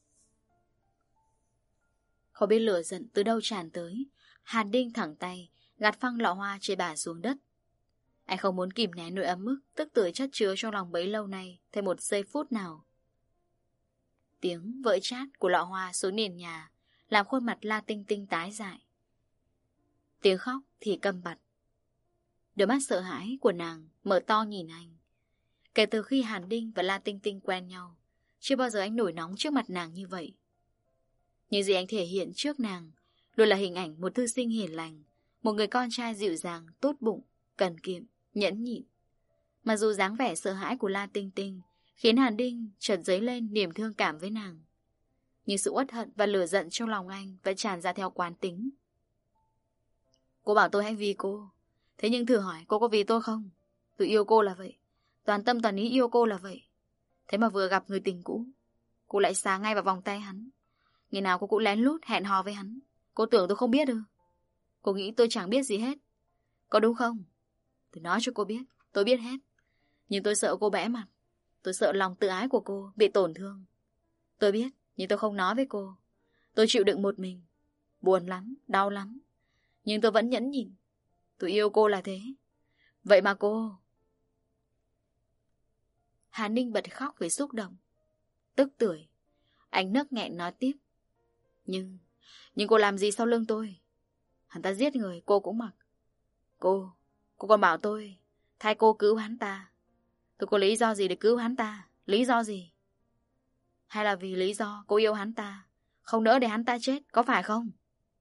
Không biết lửa giận từ đâu tràn tới, Hàn Đinh thẳng tay gạt phăng lọ hoa trên bà xuống đất. Anh không muốn kìm nén nỗi ấm ức, tức tưởi chất chứa trong lòng bấy lâu nay thêm một giây phút nào. Tiếng vỡ chát của lọ hoa xuống nền nhà làm khuôn mặt La Tinh Tinh tái dại. Tiếng khóc thì câm bặt. Đôi mắt sợ hãi của nàng mở to nhìn anh. Kể từ khi Hàn Đinh và La Tinh Tinh quen nhau, chưa bao giờ anh nổi nóng trước mặt nàng như vậy. Những gì anh thể hiện trước nàng luôn là hình ảnh một thư sinh hiền lành, một người con trai dịu dàng, tốt bụng, cần kiệm, nhẫn nhịn. Mặc dù dáng vẻ sợ hãi của La Tinh Tinh khiến Hàn Đinh chợt dấy lên niềm thương cảm với nàng, nhưng sự uất hận và lửa giận trong lòng anh vẫn tràn ra theo quán tính. Cô bảo tôi hãy vì cô, thế nhưng thử hỏi cô có vì tôi không? Tôi yêu cô là vậy, toàn tâm toàn ý yêu cô là vậy. Thế mà vừa gặp người tình cũ, cô lại xà ngay vào vòng tay hắn. Ngày nào cô cũng lén lút hẹn hò với hắn. Cô tưởng tôi không biết ư? Cô nghĩ tôi chẳng biết gì hết, có đúng không? Tôi nói cho cô biết, tôi biết hết. Nhưng tôi sợ cô bẽ mặt. Tôi sợ lòng tự ái của cô bị tổn thương. Tôi biết, nhưng tôi không nói với cô. Tôi chịu đựng một mình. Buồn lắm, đau lắm. Nhưng tôi vẫn nhẫn nhịn. Tôi yêu cô là thế. Vậy mà cô... Hà Ninh bật khóc vì xúc động, tức tưởi. Anh nấc nghẹn nói tiếp. Nhưng... Nhưng cô làm gì sau lưng tôi? Hắn ta giết người, cô cũng mặc. Cô... Cô còn bảo tôi thay cô cứu hắn ta. Tôi có lý do gì để cứu hắn ta? Lý do gì? Hay là vì lý do cô yêu hắn ta, không nỡ để hắn ta chết, có phải không?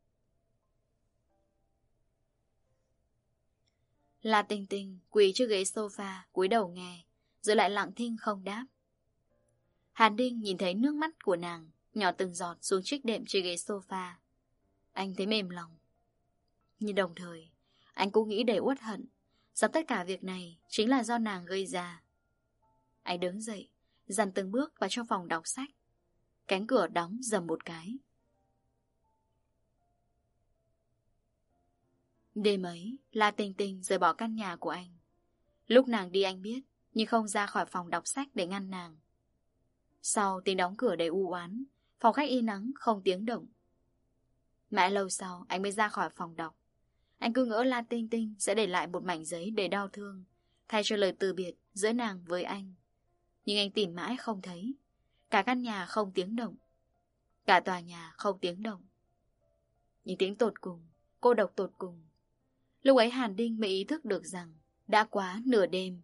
La Tinh Tinh quỳ trước ghế sofa, cúi đầu nghe, rồi lại lặng thinh không đáp. Hàn Đinh nhìn thấy nước mắt của nàng nhỏ từng giọt xuống chiếc đệm trên ghế sofa. Anh thấy mềm lòng. Nhưng đồng thời anh cũng nghĩ đầy uất hận rằng tất cả việc này chính là do nàng gây ra. Anh đứng dậy, dằn từng bước vào trong phòng đọc sách. Cánh cửa đóng dầm một cái. Đêm ấy, La Tinh Tinh rời bỏ căn nhà của anh. Lúc nàng đi anh biết, nhưng không ra khỏi phòng đọc sách để ngăn nàng. Sau tiếng đóng cửa đầy u oán, phòng khách yên ắng không tiếng động. Mãi lâu sau anh mới ra khỏi phòng đọc. Anh cứ ngỡ La Tinh Tinh sẽ để lại một mảnh giấy để đau thương, thay cho lời từ biệt giữa nàng với anh. Nhưng anh tìm mãi không thấy. Cả căn nhà không tiếng động, cả tòa nhà không tiếng động. Những tiếng tột cùng, cô độc tột cùng. Lúc ấy Hàn Đinh mới ý thức được rằng đã quá nửa đêm.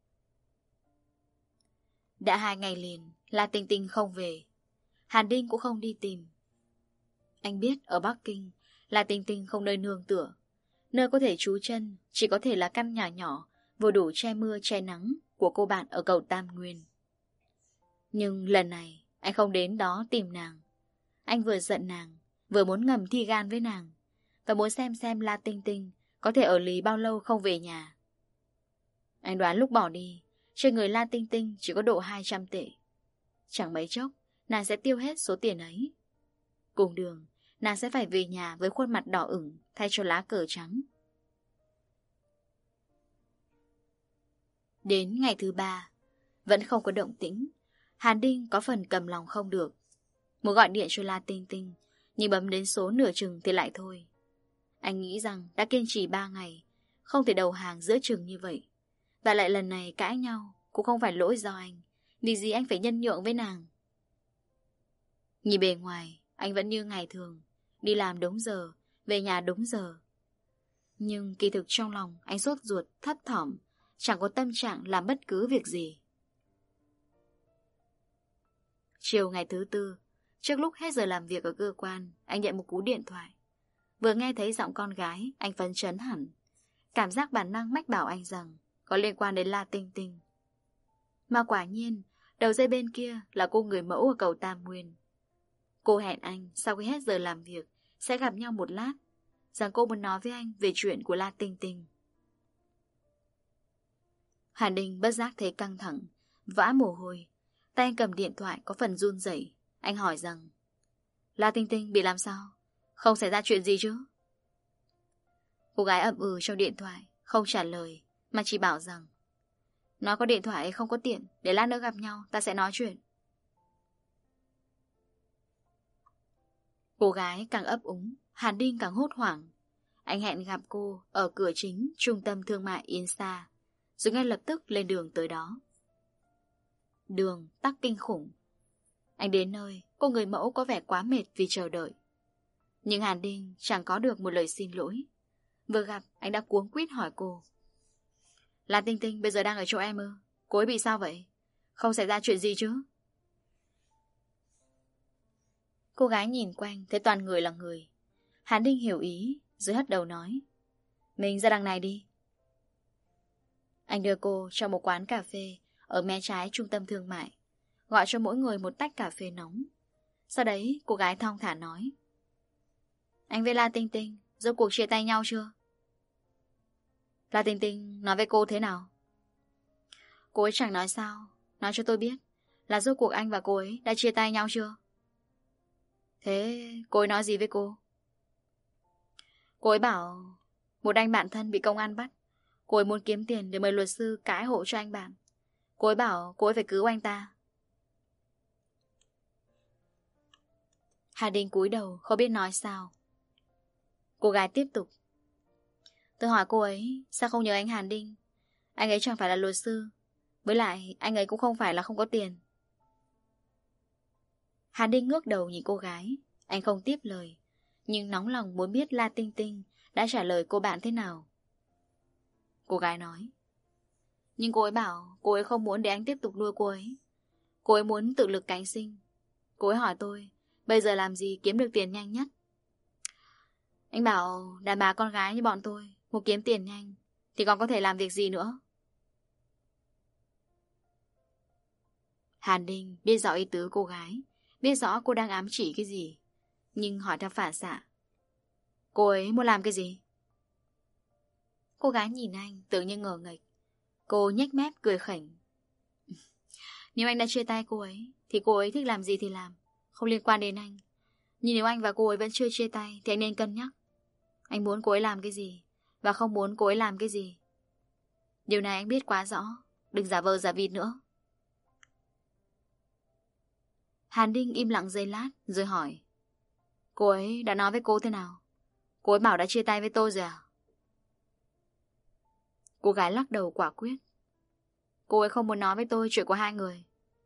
Đã hai ngày liền La Tinh Tinh không về. Hàn Đinh cũng không đi tìm. Anh biết ở Bắc Kinh La Tinh Tinh không nơi nương tựa. Nơi có thể trú chân chỉ có thể là căn nhà nhỏ vừa đủ che mưa che nắng của cô bạn ở cầu Tam Nguyên. Nhưng lần này anh không đến đó tìm nàng. Anh vừa giận nàng, vừa muốn ngầm thi gan với nàng, và muốn xem xem La Tinh Tinh có thể ở lý bao lâu không về nhà. Anh đoán lúc bỏ đi, trên người La Tinh Tinh chỉ có độ hai trăm tệ. Chẳng mấy chốc nàng sẽ tiêu hết số tiền ấy. Cùng đường, nàng sẽ phải về nhà với khuôn mặt đỏ ửng thay cho lá cờ trắng. Đến ngày thứ ba, vẫn không có động tĩnh. Hàn Đinh có phần cầm lòng không được. Muốn gọi điện cho La Tinh Tinh, nhưng bấm đến số nửa chừng thì lại thôi. Anh nghĩ rằng đã kiên trì ba ngày, không thể đầu hàng giữa chừng như vậy. Và lại lần này cãi nhau cũng không phải lỗi do anh, vì gì anh phải nhân nhượng với nàng. Nhìn bề ngoài, anh vẫn như ngày thường, đi làm đúng giờ, về nhà đúng giờ. Nhưng kỳ thực trong lòng anh sốt ruột, thấp thỏm, chẳng có tâm trạng làm bất cứ việc gì. Chiều ngày thứ tư, trước lúc hết giờ làm việc ở cơ quan, anh nhận một cú điện thoại. Vừa nghe thấy giọng con gái, anh phấn chấn hẳn. Cảm giác bản năng mách bảo anh rằng có liên quan đến La Tinh Tinh. Mà quả nhiên, đầu dây bên kia là cô người mẫu ở cầu Tam Nguyên. Cô hẹn anh sau khi hết giờ làm việc sẽ gặp nhau một lát, rằng cô muốn nói với anh về chuyện của La Tinh Tinh. Hàn Đinh bất giác thấy căng thẳng, vã mồ hôi. Tay anh cầm điện thoại có phần run rẩy. Anh hỏi rằng La Tinh Tinh bị làm sao? Không xảy ra chuyện gì chứ? Cô gái ậm ừ trong điện thoại, không trả lời. mà chỉ bảo rằng nó có điện thoại không có tiện, để lát nữa gặp nhau ta sẽ nói chuyện. Cô gái càng ấp úng, Hàn Đinh càng hốt hoảng. Anh hẹn gặp cô ở cửa chính trung tâm thương mại Insa, rồi ngay lập tức lên đường tới đó. Đường tắc kinh khủng. Anh đến nơi, cô người mẫu có vẻ quá mệt vì chờ đợi. Nhưng Hàn Đinh chẳng có được một lời xin lỗi. Vừa gặp, anh đã cuống quýt hỏi cô: Lan Tinh Tinh bây giờ đang ở chỗ em ư? Cô ấy bị sao vậy? Không xảy ra chuyện gì chứ? Cô gái nhìn quanh, thấy toàn người là người. Hàn Đinh hiểu ý, rồi hất đầu nói: Mình ra đằng này đi. Anh đưa cô cho một quán cà phê ở mé trái trung tâm thương mại, gọi cho mỗi người một tách cà phê nóng. Sau đấy cô gái thong thả nói: Anh với La Tinh Tinh rốt cuộc chia tay nhau chưa? La Tinh Tinh nói với cô thế nào? Cô ấy chẳng nói sao, nói cho tôi biết là rốt cuộc anh và cô ấy đã chia tay nhau chưa. Thế cô ấy nói gì với cô? Cô ấy bảo một anh bạn thân bị công an bắt. Cô ấy muốn kiếm tiền để mời luật sư cãi hộ cho anh bạn. Cô ấy bảo cô ấy phải cứu anh ta. Hà Đình cúi đầu không biết nói sao. Cô gái tiếp tục: Tôi hỏi cô ấy sao không nhờ anh Hàn Đinh. Anh ấy chẳng phải là luật sư. Với lại anh ấy cũng không phải là không có tiền. Hàn Đinh ngước đầu nhìn cô gái. Anh không tiếp lời, nhưng nóng lòng muốn biết La Tinh Tinh đã trả lời cô bạn thế nào. Cô gái nói: Nhưng cô ấy bảo cô ấy không muốn để anh tiếp tục nuôi cô ấy. Cô ấy muốn tự lực cánh sinh. Cô ấy hỏi tôi bây giờ làm gì kiếm được tiền nhanh nhất. Anh bảo đàn bà con gái như bọn tôi muốn kiếm tiền nhanh thì còn có thể làm việc gì nữa. Hàn Đinh biết rõ ý tứ cô gái, biết rõ cô đang ám chỉ cái gì, nhưng hỏi theo phản xạ: Cô ấy muốn làm cái gì? Cô gái nhìn anh tưởng như ngờ nghệch. Cô nhếch mép cười khỉnh: Nếu anh đã chia tay cô ấy thì cô ấy thích làm gì thì làm, không liên quan đến anh. Nhưng nếu anh và cô ấy vẫn chưa chia tay thì anh nên cân nhắc anh muốn cô ấy làm cái gì và không muốn cô ấy làm cái gì. Điều này anh biết quá rõ. Đừng giả vờ giả vịt nữa. Hàn Đinh im lặng giây lát rồi hỏi: Cô ấy đã nói với cô thế nào? Cô ấy bảo đã chia tay với tôi rồi à? Cô gái lắc đầu quả quyết: Cô ấy không muốn nói với tôi chuyện của hai người.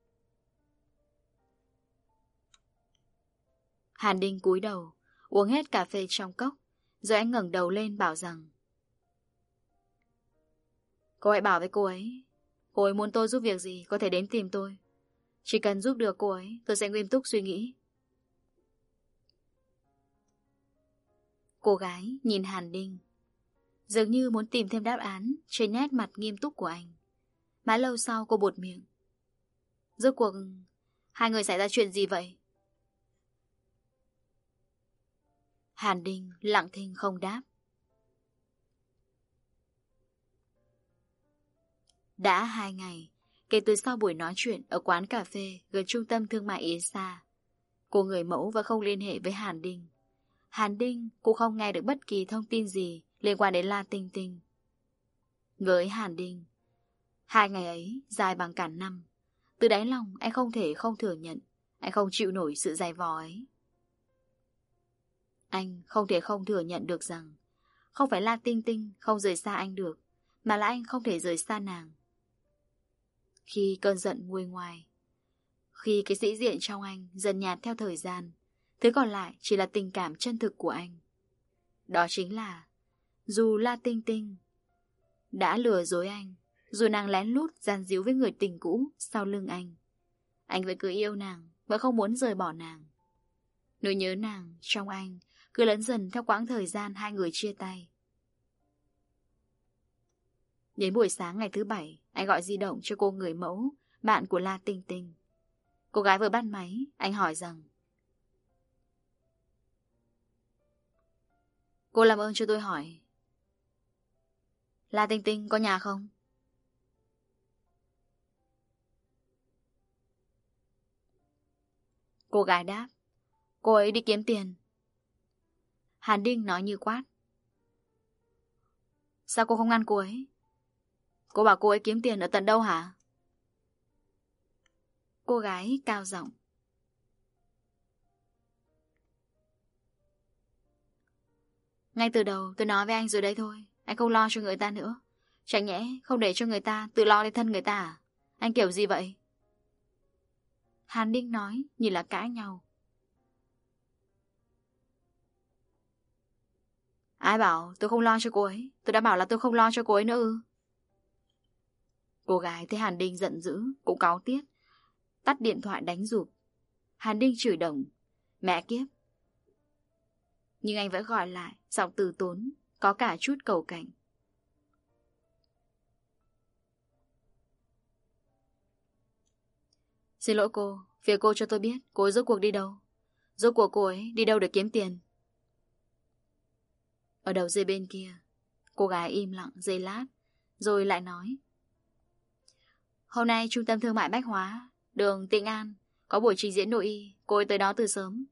Hàn Đinh cúi đầu uống hết cà phê trong cốc, rồi anh ngẩng đầu lên bảo rằng: Cô hãy bảo với cô ấy, cô ấy muốn tôi giúp việc gì có thể đến tìm tôi. Chỉ cần giúp được cô ấy, tôi sẽ nghiêm túc suy nghĩ. Cô gái nhìn Hàn Đinh, dường như muốn tìm thêm đáp án trên nét mặt nghiêm túc của anh. Mãi lâu sau cô buột miệng: Rốt cuộc hai người xảy ra chuyện gì vậy? Hàn Đinh lặng thinh không đáp. Đã hai ngày kể từ sau buổi nói chuyện ở quán cà phê gần trung tâm thương mại Yesa, cô người mẫu vẫn không liên hệ với Hàn Đinh. Hàn Đinh cũng không nghe được bất kỳ thông tin gì liên quan đến La Tinh Tinh. Với Hàn Đinh, hai ngày ấy dài bằng cả năm. Từ đáy lòng anh không thể không thừa nhận anh không chịu nổi sự dày vò ấy. Anh không thể không thừa nhận được rằng không phải La Tinh Tinh không rời xa anh được, mà là anh không thể rời xa nàng. Khi cơn giận nguôi ngoài, khi cái sĩ diện trong anh dần nhạt theo thời gian, thứ còn lại chỉ là tình cảm chân thực của anh. Đó chính là dù La Tinh Tinh đã lừa dối anh, dù nàng lén lút gian díu với người tình cũ sau lưng anh, anh vẫn cứ yêu nàng, vẫn không muốn rời bỏ nàng. Nỗi nhớ nàng trong anh cứ lớn dần theo quãng thời gian hai người chia tay. Đến buổi sáng ngày thứ bảy, anh gọi di động cho cô người mẫu, bạn của La Tinh Tinh. Cô gái vừa bắt máy, anh hỏi rằng: Cô làm ơn cho tôi hỏi, La Tinh Tinh có nhà không? Cô gái đáp: Cô ấy đi kiếm tiền. Hàn Đinh nói như quát: Sao cô không ngăn cô ấy? Cô bảo cô ấy kiếm tiền ở tận đâu hả? Cô gái cao giọng. Ngay từ đầu tôi nói với anh rồi đấy thôi. Anh không lo cho người ta nữa. Chẳng nhẽ không để cho người ta tự lo lên thân người ta à? Anh kiểu gì vậy? Hàn Ninh nói như là cãi nhau. Ai bảo tôi không lo cho cô ấy? Tôi đã bảo là tôi không lo cho cô ấy nữa ư? Cô gái thấy Hàn Ninh giận dữ, cũng cáu tiết, tắt điện thoại đánh giụp. Hàn Ninh chửi đồng. Mẹ kiếp. Nhưng anh vẫn gọi lại, giọng từ tốn, có cả chút cầu cảnh. Xin lỗi cô, phía cô cho tôi biết cô ấy rốt cuộc đi đâu. Rốt cuộc cô ấy đi đâu để kiếm tiền. Ở đầu dây bên kia, cô gái im lặng giây lát, rồi lại nói. Hôm nay trung tâm thương mại Bách Hóa, đường Tĩnh An, có buổi trình diễn nội y, cô ấy tới đó từ sớm.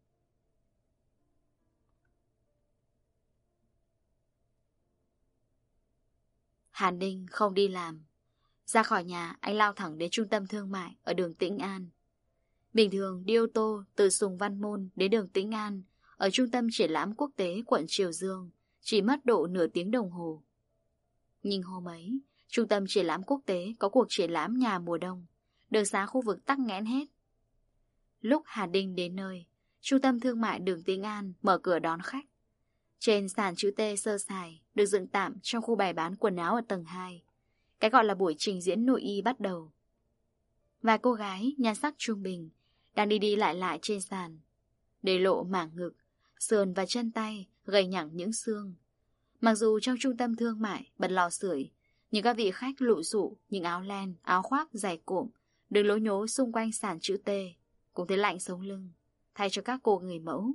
Hàn Ninh không đi làm. Ra khỏi nhà, anh lao thẳng đến trung tâm thương mại ở đường Tĩnh An. Bình thường đi ô tô từ Sùng Văn Môn đến đường Tĩnh An, ở trung tâm triển lãm quốc tế quận Triều Dương, chỉ mất độ nửa tiếng đồng hồ. Nhưng hôm ấy, trung tâm triển lãm quốc tế có cuộc triển lãm nhà mùa đông, đường xá khu vực tắc nghẽn hết. Lúc Hàn Ninh đến nơi, trung tâm thương mại đường Tĩnh An mở cửa đón khách. Trên sàn chữ T sơ sài được dựng tạm trong khu bày bán quần áo ở tầng hai. Cái gọi là buổi trình diễn nội y bắt đầu. Vài cô gái nhan sắc trung bình đang đi đi lại lại trên sàn, để lộ mảng ngực, sườn và chân tay gầy nhẳng những xương. Mặc dù trong trung tâm thương mại bật lò sưởi, nhưng các vị khách lụ sụ những áo len, áo khoác dày cộm đứng lố nhố xung quanh sàn chữ T, cũng thấy lạnh sống lưng, thay cho các cô người mẫu.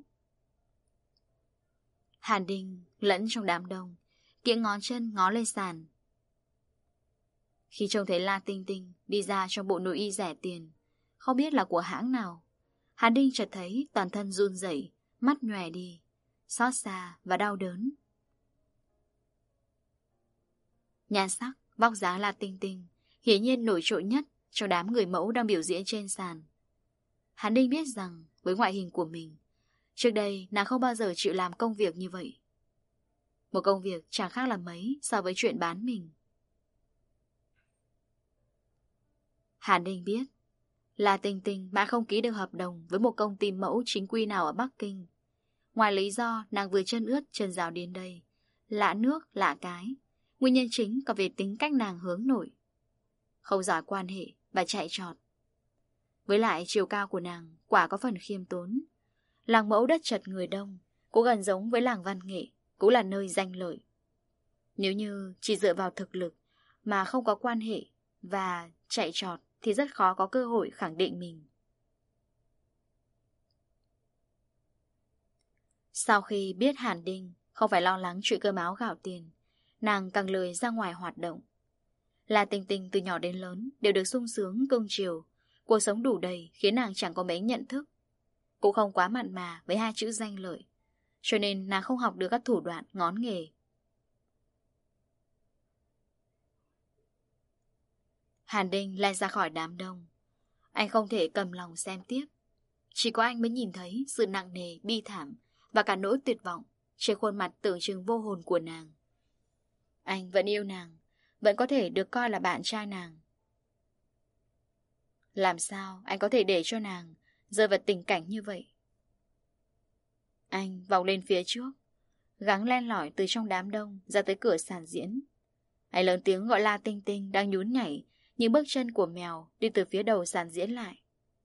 Hàn Ninh lẫn trong đám đông, kiễng ngón chân ngó lên sàn. Khi trông thấy La Tinh Tinh đi ra trong bộ nội y rẻ tiền, không biết là của hãng nào, Hàn Ninh chợt thấy toàn thân run rẩy, mắt nhòe đi, xót xa và đau đớn. Nhan sắc, vóc dáng La Tinh Tinh hiển nhiên nổi trội nhất trong đám người mẫu đang biểu diễn trên sàn. Hàn Ninh biết rằng với ngoại hình của mình, trước đây nàng không bao giờ chịu làm công việc như vậy. Một công việc chẳng khác là mấy so với chuyện bán mình. Hàn Ninh biết La Tinh Tinh mãi không ký được hợp đồng với một công ty mẫu chính quy nào ở Bắc Kinh. Ngoài lý do nàng vừa chân ướt chân ráo đến đây, lạ nước lạ cái, nguyên nhân chính còn về tính cách nàng hướng nội, không giỏi quan hệ và chạy trọt. Với lại chiều cao của nàng quả có phần khiêm tốn. Làng mẫu đất chật người đông, cũng gần giống với làng văn nghệ, cũng là nơi danh lợi. Nếu như chỉ dựa vào thực lực mà không có quan hệ và chạy trọt thì rất khó có cơ hội khẳng định mình. Sau khi biết Hàn Ninh không phải lo lắng chuyện cơm áo gạo tiền, nàng càng lười ra ngoài hoạt động. La Tinh Tinh từ nhỏ đến lớn đều được sung sướng cưng chiều, cuộc sống đủ đầy khiến nàng chẳng có mấy nhận thức, cũng không quá mặn mà với hai chữ danh lợi, cho nên nàng không học được các thủ đoạn ngón nghề. Hàn Ninh lăn ra khỏi đám đông. Anh không thể cầm lòng xem tiếp. Chỉ có anh mới nhìn thấy sự nặng nề, bi thảm và cả nỗi tuyệt vọng trên khuôn mặt tưởng chừng vô hồn của nàng. Anh vẫn yêu nàng, vẫn có thể được coi là bạn trai nàng. Làm sao anh có thể để cho nàng rơi vào tình cảnh như vậy? Anh vòng lên phía trước, gắng len lỏi từ trong đám đông ra tới cửa sàn diễn. Anh lớn tiếng gọi La Tinh Tinh đang nhún nhảy, những bước chân của mèo đi từ phía đầu sàn diễn lại.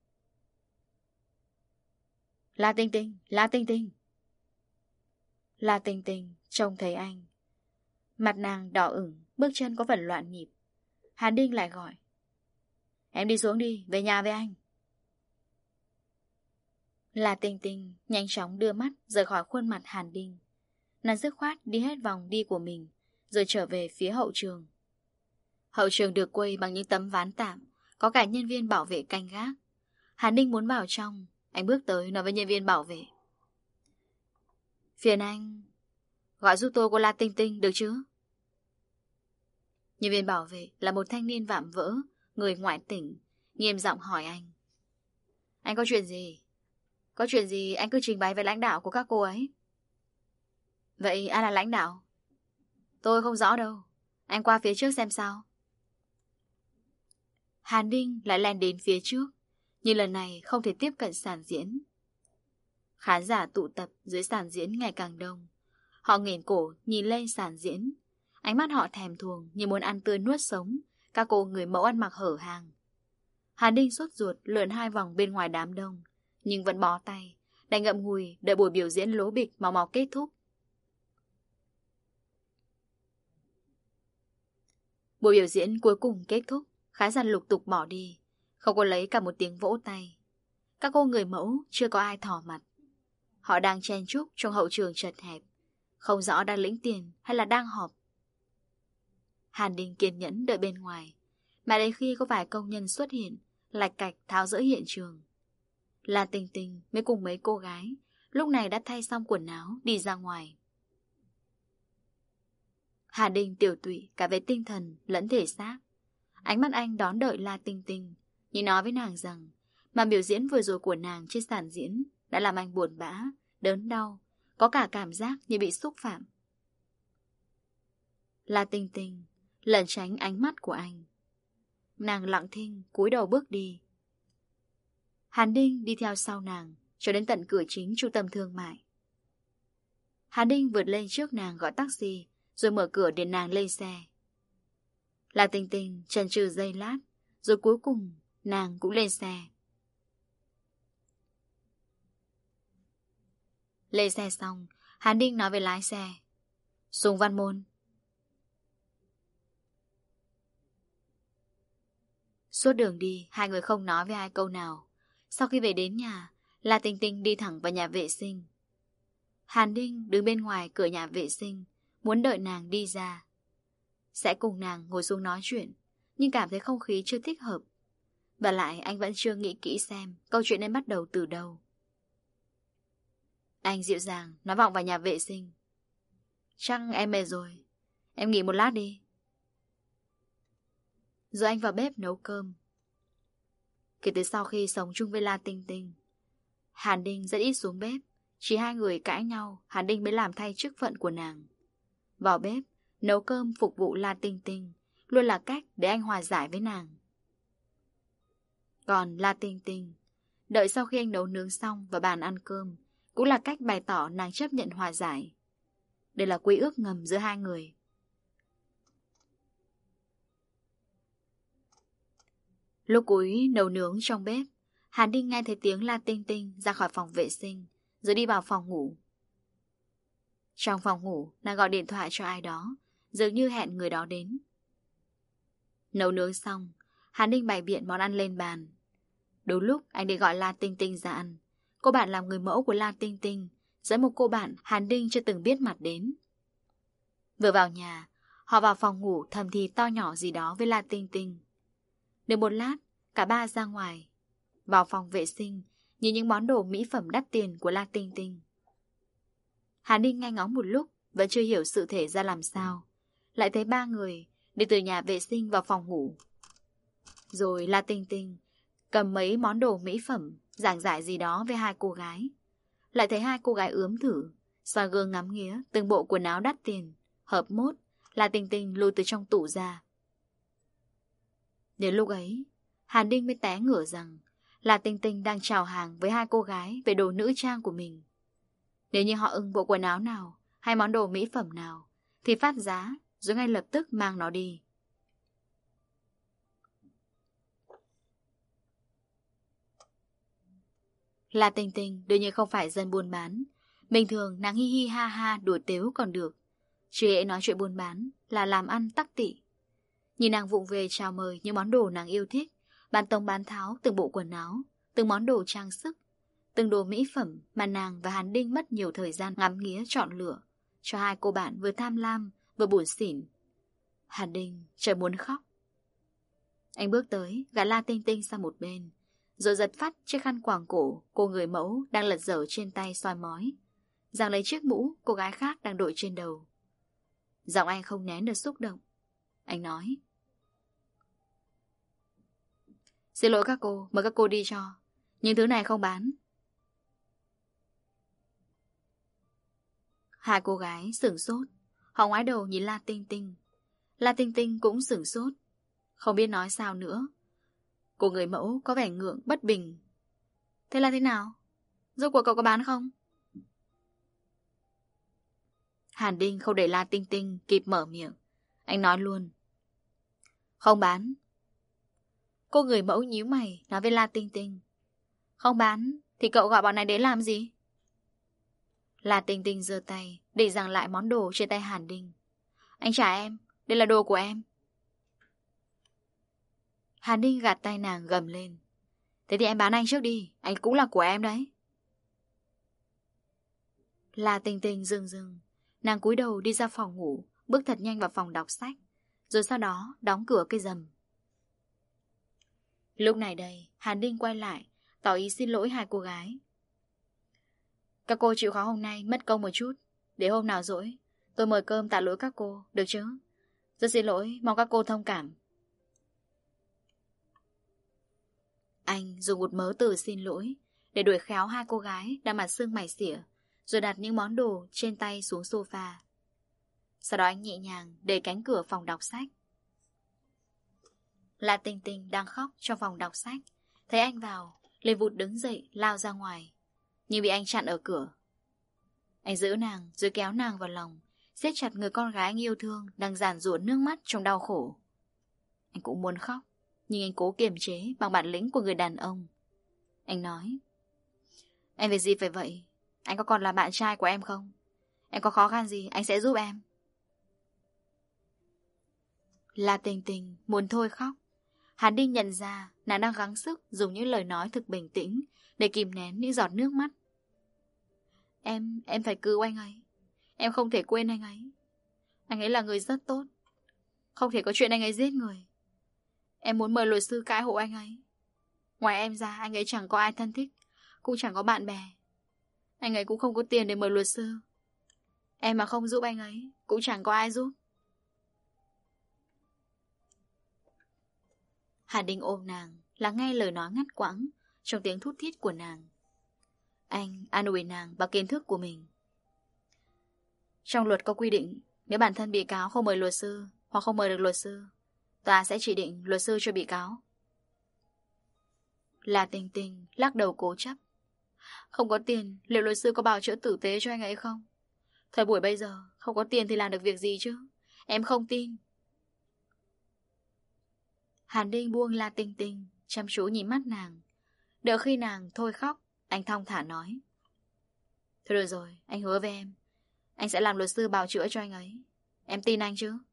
La Tinh Tinh, La Tinh Tinh. La Tinh Tinh trông thấy anh, mặt nàng đỏ ửng, bước chân có phần loạn nhịp. Hàn Ninh lại gọi. Em đi xuống đi, về nhà với anh. La Tinh Tinh nhanh chóng đưa mắt rời khỏi khuôn mặt Hàn Ninh. Nàng dứt khoát đi hết vòng đi của mình, rồi trở về phía hậu trường. Hậu trường được quây bằng những tấm ván tạm, có cả nhân viên bảo vệ canh gác. Hàn Ninh muốn vào trong, anh bước tới nói với nhân viên bảo vệ. Phiền anh gọi giúp tôi cô La Tinh Tinh được chứ? Nhân viên bảo vệ là một thanh niên vạm vỡ, người ngoại tỉnh, nghiêm giọng hỏi anh. Anh có chuyện gì? Có chuyện gì anh cứ trình bày với lãnh đạo của các cô ấy. Vậy ai là lãnh đạo? Tôi không rõ đâu. Anh qua phía trước xem sao. Hàn Ninh lại len đến phía trước, nhưng lần này không thể tiếp cận sàn diễn. Khán giả tụ tập dưới sàn diễn ngày càng đông. Họ nghển cổ nhìn lên sàn diễn. Ánh mắt họ thèm thuồng như muốn ăn tươi nuốt sống các cô người mẫu ăn mặc hở hàng. Hàn Ninh sốt ruột lượn hai vòng bên ngoài đám đông, nhưng vẫn bó tay, đành ngậm ngùi đợi buổi biểu diễn lố bịch mau mau kết thúc. Buổi biểu diễn cuối cùng kết thúc, khán giả lục tục bỏ đi, không có lấy cả một tiếng vỗ tay. Các cô người mẫu chưa có ai thỏ mặt. Họ đang chen chúc trong hậu trường chật hẹp, không rõ đang lĩnh tiền hay là đang họp. Hàn Ninh kiên nhẫn đợi bên ngoài, mà đến khi có vài công nhân xuất hiện, lạch cạch tháo dỡ hiện trường. Là Tình Tình mới cùng mấy cô gái lúc này đã thay xong quần áo đi ra ngoài. Hàn Ninh tiểu tụy cả về tinh thần lẫn thể xác. Ánh mắt anh đón đợi La Tinh Tinh, nhưng nói với nàng rằng màn biểu diễn vừa rồi của nàng trên sàn diễn đã làm anh buồn bã, đớn đau, có cả cảm giác như bị xúc phạm. La Tinh Tinh lẩn tránh ánh mắt của anh. Nàng lặng thinh cúi đầu bước đi. Hàn Ninh đi theo sau nàng cho đến tận cửa chính trung tâm thương mại. Hàn Ninh vượt lên trước nàng gọi taxi, rồi mở cửa để nàng lên xe. La Tinh Tinh chần chừ giây lát, rồi cuối cùng nàng cũng lên xe. Lên xe xong, Hàn Ninh nói với lái xe. Sùng Văn Môn. Suốt đường đi, hai người không nói với ai câu nào. Sau khi về đến nhà, La Tinh Tinh đi thẳng vào nhà vệ sinh. Hàn Ninh đứng bên ngoài cửa nhà vệ sinh, muốn đợi nàng đi ra. Sẽ cùng nàng ngồi xuống nói chuyện, nhưng cảm thấy không khí chưa thích hợp. Và lại anh vẫn chưa nghĩ kỹ xem câu chuyện nên bắt đầu từ đâu. Anh dịu dàng nói vọng vào nhà vệ sinh. Chắc em mệt rồi, em nghỉ một lát đi. Rồi anh vào bếp nấu cơm. Kể từ sau khi sống chung với La Tinh Tinh, Hàn Ninh rất ít xuống bếp. Chỉ hai người cãi nhau, Hàn Ninh mới làm thay chức phận của nàng. Vào bếp, nấu cơm phục vụ La Tinh Tinh luôn là cách để anh hòa giải với nàng. Còn La Tinh Tinh, đợi sau khi anh nấu nướng xong và bàn ăn cơm, cũng là cách bày tỏ nàng chấp nhận hòa giải. Đây là quy ước ngầm giữa hai người. Lúc cuối nấu nướng trong bếp, Hàn Ninh nghe thấy tiếng La Tinh Tinh ra khỏi phòng vệ sinh, rồi đi vào phòng ngủ. Trong phòng ngủ, nàng gọi điện thoại cho ai đó, dường như hẹn người đó đến. Nấu nướng xong, Hàn Ninh bày biện món ăn lên bàn. Đúng lúc anh đi gọi La Tinh Tinh ra ăn. Cô bạn làm người mẫu của La Tinh Tinh dẫn một cô bạn Hàn Ninh chưa từng biết mặt đến. Vừa vào nhà, họ vào phòng ngủ thầm thì to nhỏ gì đó với La Tinh Tinh. Được một lát, cả ba ra ngoài, vào phòng vệ sinh, nhìn những món đồ mỹ phẩm đắt tiền của La Tinh Tinh. Hàn Ninh nghe ngóng một lúc, vẫn chưa hiểu sự thể ra làm sao. Lại thấy ba người đi từ nhà vệ sinh vào phòng ngủ. Rồi La Tinh Tinh cầm mấy món đồ mỹ phẩm, giảng giải gì đó với hai cô gái. Lại thấy hai cô gái ướm thử, soi gương ngắm nghía từng bộ quần áo đắt tiền, hợp mốt, La Tinh Tinh lôi từ trong tủ ra. Đến lúc ấy, Hàn Ninh mới té ngửa rằng La Tinh Tinh đang chào hàng với hai cô gái về đồ nữ trang của mình. Nếu như họ ưng bộ quần áo nào hay món đồ mỹ phẩm nào thì phát giá rồi ngay lập tức mang nó đi. La Tinh Tinh đương nhiên không phải dân buôn bán. Bình thường nàng hi hi ha ha đùa tếu còn được, chứ hễ nói chuyện buôn bán là làm ăn tắc tị. Nhìn nàng vụng về chào mời những món đồ nàng yêu thích, bán tông bán tháo từng bộ quần áo, từng món đồ trang sức, từng đồ mỹ phẩm mà nàng và Hàn Ninh mất nhiều thời gian ngắm nghía chọn lựa, cho hai cô bạn vừa tham lam vừa buồn xỉn. Hàn Ninh trời muốn khóc. Anh bước tới gạt La Tinh Tinh sang một bên, rồi giật phát chiếc khăn quàng cổ cô người mẫu đang lật dở trên tay soi mói, giằng lấy chiếc mũ cô gái khác đang đội trên đầu. Giọng anh không nén được xúc động. Anh nói. Xin lỗi các cô, mời các cô đi cho. Những thứ này không bán. Hai cô gái sửng sốt. Họ ngoái đầu nhìn La Tinh Tinh. La Tinh Tinh cũng sửng sốt, không biết nói sao nữa. Cô người mẫu có vẻ ngượng bất bình. Thế là thế nào? Rốt cuộc cậu có bán không? Hàn Đinh không để La Tinh Tinh kịp mở miệng. Anh nói luôn. Không bán. Cô người mẫu nhíu mày nói với La Tinh Tinh. Không bán thì cậu gọi bọn này đến làm gì? La Tinh Tinh giơ tay để giằng lại món đồ trên tay Hàn Đinh. Anh trả em, đây là đồ của em. Hàn Đinh gạt tay nàng gầm lên. Thế thì em bán anh trước đi, anh cũng là của em đấy. La Tinh Tinh rưng rưng. Nàng cúi đầu đi ra phòng ngủ, bước thật nhanh vào phòng đọc sách, rồi sau đó đóng cửa cái rầm. Lúc này đây, Hàn Đinh quay lại, tỏ ý xin lỗi hai cô gái. Các cô chịu khó hôm nay mất công một chút, để hôm nào rỗi tôi mời cơm tạ lỗi các cô, được chứ? Rất xin lỗi, mong các cô thông cảm. Anh dùng một mớ từ xin lỗi để đuổi khéo hai cô gái đang mặt sưng mày xỉa, rồi đặt những món đồ trên tay xuống sofa. Sau đó anh nhẹ nhàng đẩy cánh cửa phòng đọc sách. La Tinh Tinh đang khóc trong phòng đọc sách, thấy anh vào, liền vụt đứng dậy lao ra ngoài, nhưng bị anh chặn ở cửa. Anh giữ nàng rồi kéo nàng vào lòng, siết chặt người con gái anh yêu thương đang giàn giụa nước mắt trong đau khổ. Anh cũng muốn khóc, nhưng anh cố kiềm chế bằng bản lĩnh của người đàn ông. Anh nói. Em việc gì phải vậy? Anh có còn là bạn trai của em không? Em có khó khăn gì anh sẽ giúp em. La Tinh Tinh muốn thôi khóc. Hàn Đinh nhận ra nàng đang gắng sức dùng những lời nói thực bình tĩnh để kìm nén những giọt nước mắt. Em, em phải cứu anh ấy. Em không thể quên anh ấy. Anh ấy là người rất tốt. Không thể có chuyện anh ấy giết người. Em muốn mời luật sư cãi hộ anh ấy. Ngoài em ra, anh ấy chẳng có ai thân thích, cũng chẳng có bạn bè. Anh ấy cũng không có tiền để mời luật sư. Em mà không giúp anh ấy, cũng chẳng có ai giúp. Hà Đinh ôm nàng, lắng nghe lời nói ngắt quãng trong tiếng thút thít của nàng. Anh an ủi nàng bằng kiến thức của mình. Trong luật có quy định, nếu bản thân bị cáo không mời luật sư hoặc không mời được luật sư, tòa sẽ chỉ định luật sư cho bị cáo. La Tinh Tinh lắc đầu cố chấp. Không có tiền, liệu luật sư có bảo chữa tử tế cho anh ấy không? Thời buổi bây giờ, không có tiền thì làm được việc gì chứ? Em không tin. Hàn Đinh buông La Tinh Tinh, chăm chú nhìn mắt nàng. Đợi khi nàng thôi khóc, anh thong thả nói. Thôi được rồi, anh hứa với em, anh sẽ làm luật sư bào chữa cho anh ấy. Em tin anh chứ?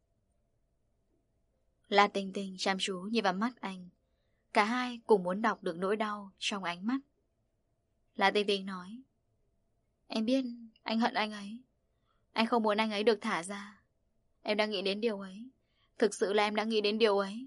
La Tinh Tinh chăm chú nhìn vào mắt anh. Cả hai cùng muốn đọc được nỗi đau trong ánh mắt. La Tinh Tinh nói. Em biết anh hận anh ấy. Anh không muốn anh ấy được thả ra. Em đang nghĩ đến điều ấy. Thực sự là em đã nghĩ đến điều ấy.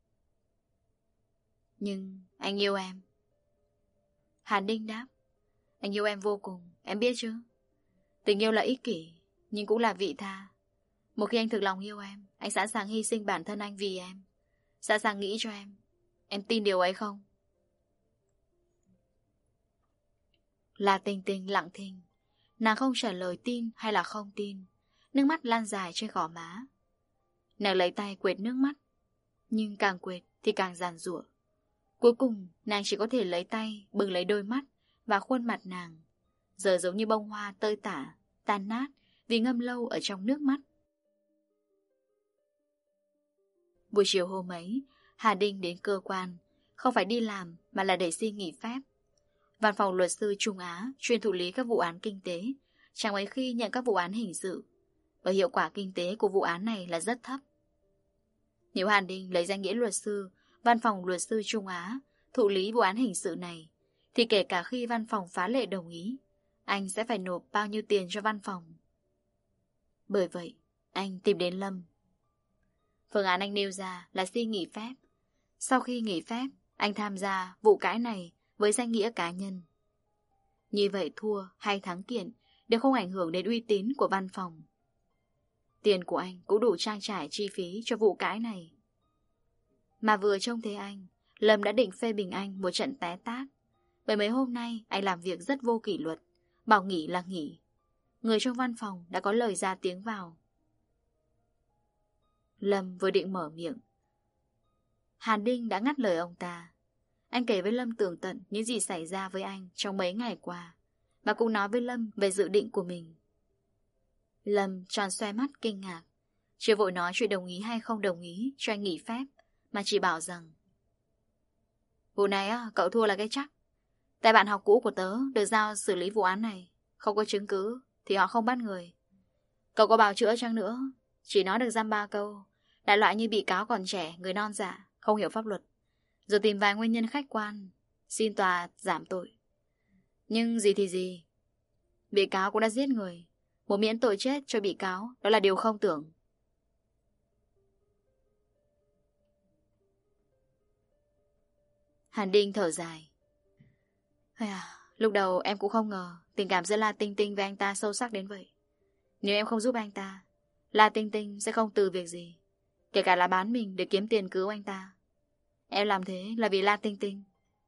Nhưng anh yêu em. Hàn Đinh đáp. Anh yêu em vô cùng, em biết chứ. Tình yêu là ích kỷ, nhưng cũng là vị tha. Một khi anh thực lòng yêu em, anh sẵn sàng hy sinh bản thân anh vì em, sẵn sàng nghĩ cho em. Em tin điều ấy không? La Tinh Tinh lặng thinh. Nàng không trả lời tin hay là không tin. Nước mắt lan dài trên gò má. Nàng lấy tay quệt nước mắt, nhưng càng quệt thì càng giàn giụa. Cuối cùng nàng chỉ có thể lấy tay bưng lấy đôi mắt và khuôn mặt nàng, giờ giống như bông hoa tơi tả, tan nát vì ngâm lâu ở trong nước mắt. Buổi chiều hôm ấy, Hà Đinh đến cơ quan, không phải đi làm mà là để xin nghỉ phép. Văn phòng luật sư Trung Á chuyên thụ lý các vụ án kinh tế, chẳng mấy khi nhận các vụ án hình sự, và hiệu quả kinh tế của vụ án này là rất thấp. Nếu Hàn Đinh lấy danh nghĩa luật sư, văn phòng luật sư Trung Á thụ lý vụ án hình sự này, thì kể cả khi văn phòng phá lệ đồng ý, anh sẽ phải nộp bao nhiêu tiền cho văn phòng. Bởi vậy, anh tìm đến Lâm. Phương án anh nêu ra là xin nghỉ phép. Sau khi nghỉ phép, anh tham gia vụ cãi này với danh nghĩa cá nhân. Như vậy thua hay thắng kiện đều không ảnh hưởng đến uy tín của văn phòng. tiền của anh cũng đủ trang trải chi phí cho vụ cãi này. Mà vừa trông thấy anh, Lâm đã định phê bình anh một trận té tát. Bởi mấy hôm nay anh làm việc rất vô kỷ luật, bảo nghỉ là nghỉ. Người trong văn phòng đã có lời ra tiếng vào. Lâm vừa định mở miệng, Hàn Đinh đã ngắt lời ông ta. Anh kể với Lâm tường tận những gì xảy ra với anh trong mấy ngày qua, và cũng nói với Lâm về dự định của mình. Lâm tròn xoe mắt kinh ngạc, chưa vội nói chuyện đồng ý hay không đồng ý cho anh nghỉ phép, mà chỉ bảo rằng vụ này á, cậu thua là cái chắc. Tại bạn học cũ của tớ được giao xử lý vụ án này, không có chứng cứ thì họ không bắt người. Cậu có bào chữa chăng nữa, chỉ nói được dăm ba câu, đại loại như bị cáo còn trẻ, người non dạ, không hiểu pháp luật, rồi tìm vài nguyên nhân khách quan, xin tòa giảm tội. Nhưng gì thì gì, bị cáo cũng đã giết người, một miễn tội chết cho bị cáo, đó là điều không tưởng. Hàn Đinh thở dài. À, lúc đầu em cũng không ngờ tình cảm giữa La Tinh Tinh với anh ta sâu sắc đến vậy. Nếu em không giúp anh ta, La Tinh Tinh sẽ không từ việc gì, kể cả là bán mình để kiếm tiền cứu anh ta. Em làm thế là vì La Tinh Tinh.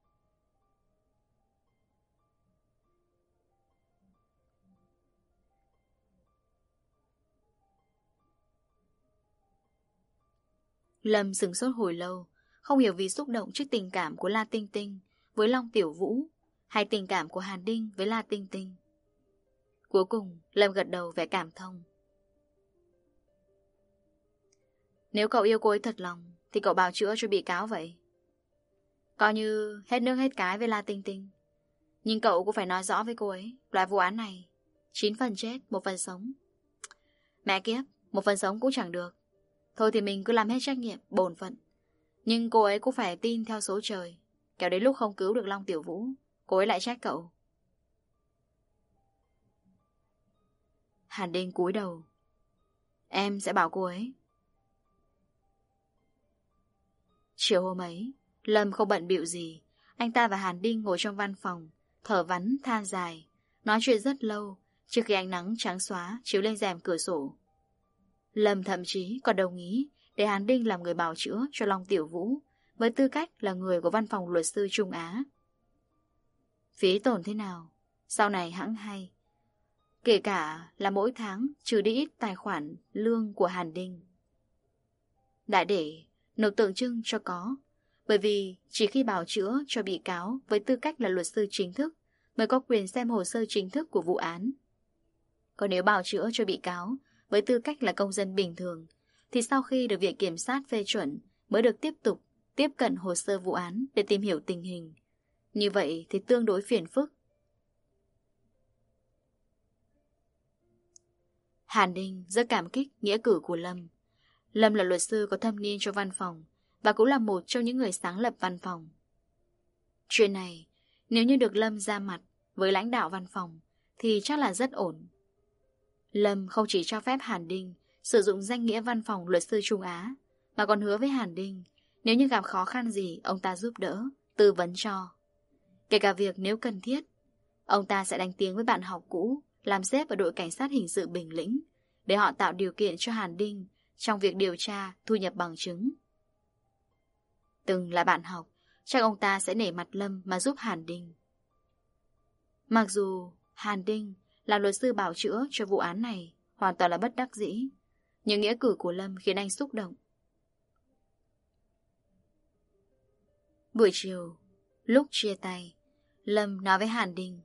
Lâm sửng sốt hồi lâu, không hiểu vì xúc động trước tình cảm của La Tinh Tinh với Long Tiểu Vũ, hay tình cảm của Hàn Đinh với La Tinh Tinh. Cuối cùng Lâm gật đầu vẻ cảm thông. Nếu cậu yêu cô ấy thật lòng thì cậu bào chữa cho bị cáo vậy. Coi như hết nước hết cái với La Tinh Tinh. Nhưng cậu cũng phải nói rõ với cô ấy, loại vụ án này chín phần chết, một phần sống. Mẹ kiếp, một phần sống cũng chẳng được. Thôi thì mình cứ làm hết trách nhiệm, bổn phận. Nhưng cô ấy cũng phải tin theo số trời, kẻo đến lúc không cứu được Long Tiểu Vũ, cô ấy lại trách cậu. Hàn Đinh cúi đầu. Em sẽ bảo cô ấy. Chiều hôm ấy, Lâm không bận bịu gì. Anh ta và Hàn Đinh ngồi trong văn phòng, thở vắn than dài, nói chuyện rất lâu trước khi ánh nắng trắng xóa chiếu lên rèm cửa sổ. Lâm thậm chí còn đồng ý để Hàn Đinh làm người bào chữa cho Long Tiểu Vũ, với tư cách là người của văn phòng luật sư Trung Á. Phí tổn thế nào, sau này hẵng hay. Kể cả là mỗi tháng trừ đi ít tài khoản lương của Hàn Đinh. Đại để nộp tượng trưng cho có, bởi vì chỉ khi bào chữa cho bị cáo với tư cách là luật sư chính thức mới có quyền xem hồ sơ chính thức của vụ án. Còn nếu bào chữa cho bị cáo với tư cách là công dân bình thường, thì sau khi được Viện Kiểm sát phê chuẩn mới được tiếp tục tiếp cận hồ sơ vụ án để tìm hiểu tình hình. Như vậy thì tương đối phiền phức. Hàn Đinh rất cảm kích nghĩa cử của Lâm. Lâm là luật sư có thâm niên cho văn phòng và cũng là một trong những người sáng lập văn phòng. Chuyện này, nếu như được Lâm ra mặt với lãnh đạo văn phòng thì chắc là rất ổn. Lâm không chỉ cho phép Hàn Đinh sử dụng danh nghĩa văn phòng luật sư Trung Á, mà còn hứa với Hàn Đinh nếu như gặp khó khăn gì ông ta giúp đỡ, tư vấn cho. Kể cả việc nếu cần thiết, ông ta sẽ đánh tiếng với bạn học cũ làm sếp ở đội cảnh sát hình sự Bình Lĩnh để họ tạo điều kiện cho Hàn Đinh trong việc điều tra, thu nhập bằng chứng. Từng là bạn học, chắc ông ta sẽ nể mặt Lâm mà giúp Hàn Đinh. Mặc dù Hàn Đinh là luật sư bảo chữa cho vụ án này hoàn toàn là bất đắc dĩ, nhưng nghĩa cử của Lâm khiến anh xúc động. Buổi chiều, lúc chia tay, Lâm nói với Hàn Đinh.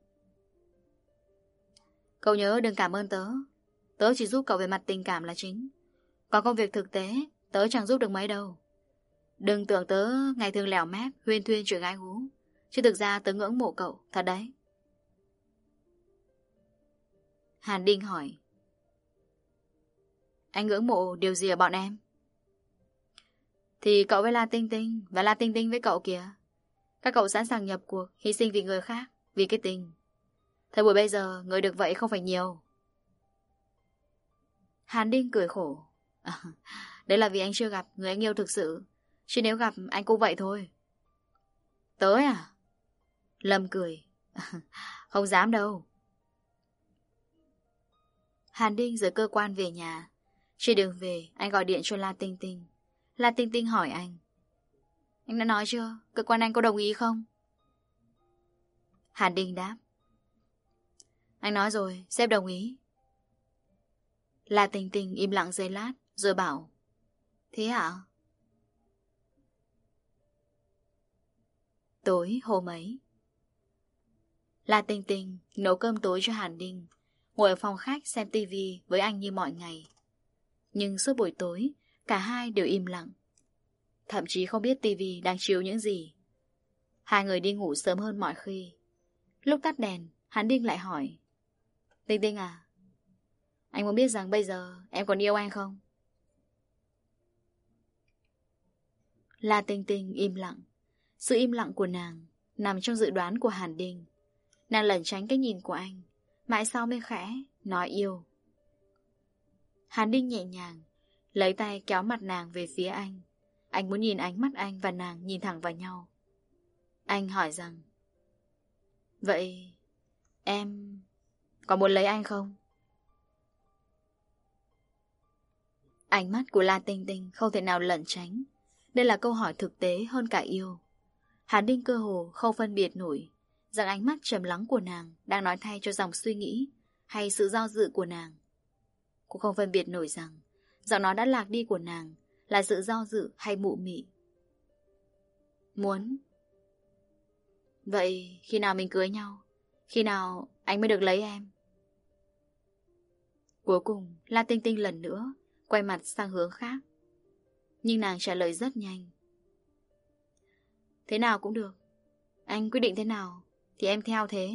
Cậu nhớ đừng cảm ơn tớ. Tớ chỉ giúp cậu về mặt tình cảm là chính. Còn công việc thực tế, tớ chẳng giúp được mấy đâu. Đừng tưởng tớ ngày thường lẻo mép, huyên thuyên chuyện gái gú. Chứ thực ra tớ ngưỡng mộ cậu, thật đấy. Hàn Đinh hỏi. Anh ngưỡng mộ điều gì ở bọn em? Thì cậu với La Tinh Tinh, và La Tinh Tinh với cậu kìa. Các cậu sẵn sàng nhập cuộc, hy sinh vì người khác, vì cái tình. Thời buổi bây giờ, người được vậy không phải nhiều. Hàn Đinh cười khổ. À, đấy là vì anh chưa gặp người anh yêu thực sự. Chứ nếu gặp anh cũng vậy thôi. Tới à? Lâm cười. Không dám đâu. Hàn Đinh rời cơ quan về nhà. Trên đường về, anh gọi điện cho La Tinh Tinh. La Tinh Tinh hỏi anh: Anh đã nói chưa? Cơ quan anh có đồng ý không? Hàn Đinh đáp: Anh nói rồi, sếp đồng ý. La Tinh Tinh im lặng giây lát, rồi bảo: Thế hả? Tối hôm ấy, La Tinh Tinh nấu cơm tối cho Hàn Đinh, ngồi ở phòng khách xem tivi với anh như mọi ngày. Nhưng suốt buổi tối, cả hai đều im lặng, thậm chí không biết tivi đang chiếu những gì. Hai người đi ngủ sớm hơn mọi khi. Lúc tắt đèn, Hàn Đinh lại hỏi: Tinh Tinh à, anh muốn biết rằng bây giờ em còn yêu anh không? La Tinh Tinh im lặng. Sự im lặng của nàng nằm trong dự đoán của Hàn Đinh. Nàng lẩn tránh cái nhìn của anh, mãi sau mới khẽ nói yêu. Hàn Đinh nhẹ nhàng lấy tay kéo mặt nàng về phía anh. Anh muốn nhìn ánh mắt anh và nàng nhìn thẳng vào nhau. Anh hỏi rằng: Vậy em có muốn lấy anh không? Ánh mắt của La Tinh Tinh không thể nào lẩn tránh. Đây là câu hỏi thực tế hơn cả yêu. Hàn Đinh cơ hồ không phân biệt nổi rằng ánh mắt trầm lắng của nàng đang nói thay cho dòng suy nghĩ hay sự do dự của nàng. Cũng không phân biệt nổi rằng giọng nói đã lạc đi của nàng là sự do dự hay mụ mị. Muốn. Vậy khi nào mình cưới nhau? Khi nào anh mới được lấy em? Cuối cùng La Tinh Tinh lần nữa quay mặt sang hướng khác. Nhưng nàng trả lời rất nhanh: Thế nào cũng được. Anh quyết định thế nào thì em theo thế.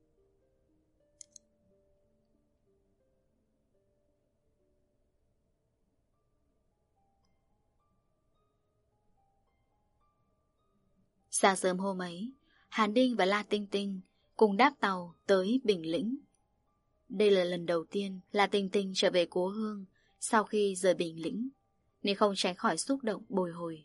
Sáng sớm hôm ấy, Hàn Đinh và La Tinh Tinh cùng đáp tàu tới Bình Lĩnh. Đây là lần đầu tiên La Tinh Tinh trở về cố hương sau khi rời Bình Lĩnh, nên không tránh khỏi xúc động bồi hồi.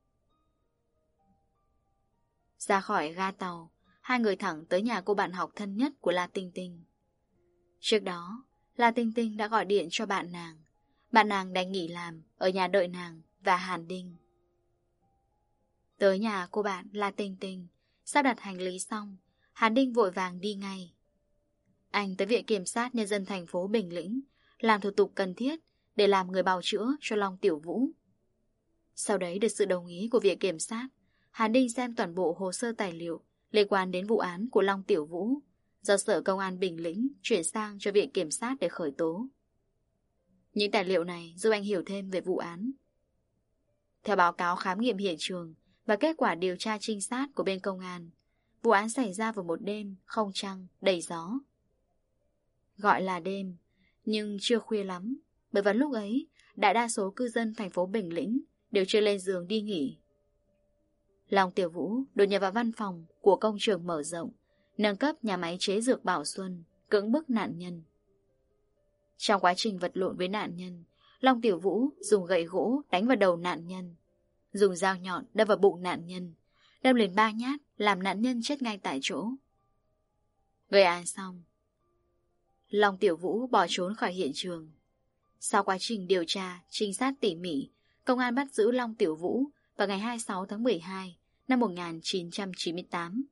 Ra khỏi ga tàu, hai người thẳng tới nhà cô bạn học thân nhất của La Tinh Tinh. Trước đó, La Tinh Tinh đã gọi điện cho bạn nàng. Bạn nàng đành nghỉ làm ở nhà đợi nàng và Hàn Đinh. Tới nhà cô bạn La Tinh Tinh, sắp đặt hành lý xong, Hàn Đinh vội vàng đi ngay. Anh tới Viện Kiểm sát Nhân dân thành phố Bình Lĩnh làm thủ tục cần thiết để làm người bào chữa cho Long Tiểu Vũ. Sau đấy được sự đồng ý của Viện Kiểm sát, Hàn Đinh xem toàn bộ hồ sơ tài liệu liên quan đến vụ án của Long Tiểu Vũ do Sở Công an Bình Lĩnh chuyển sang cho Viện Kiểm sát để khởi tố. Những tài liệu này giúp anh hiểu thêm về vụ án. Theo báo cáo khám nghiệm hiện trường và kết quả điều tra trinh sát của bên công an, vụ án xảy ra vào một đêm không trăng, đầy gió. Gọi là đêm, nhưng chưa khuya lắm, bởi vào lúc ấy, đại đa số cư dân thành phố Bình Lĩnh đều chưa lên giường đi nghỉ. Long Tiểu Vũ đột nhập vào văn phòng của công trường mở rộng, nâng cấp nhà máy chế dược Bảo Xuân, cưỡng bức nạn nhân. Trong quá trình vật lộn với nạn nhân, Long Tiểu Vũ dùng gậy gỗ đánh vào đầu nạn nhân, dùng dao nhọn đâm vào bụng nạn nhân, đâm liền ba nhát làm nạn nhân chết ngay tại chỗ. Gây án xong, Long Tiểu Vũ bỏ trốn khỏi hiện trường. Sau quá trình điều tra, trinh sát tỉ mỉ, công an bắt giữ Long Tiểu Vũ vào ngày hai mươi sáu tháng mười hai năm một nghìn chín trăm chín mươi tám.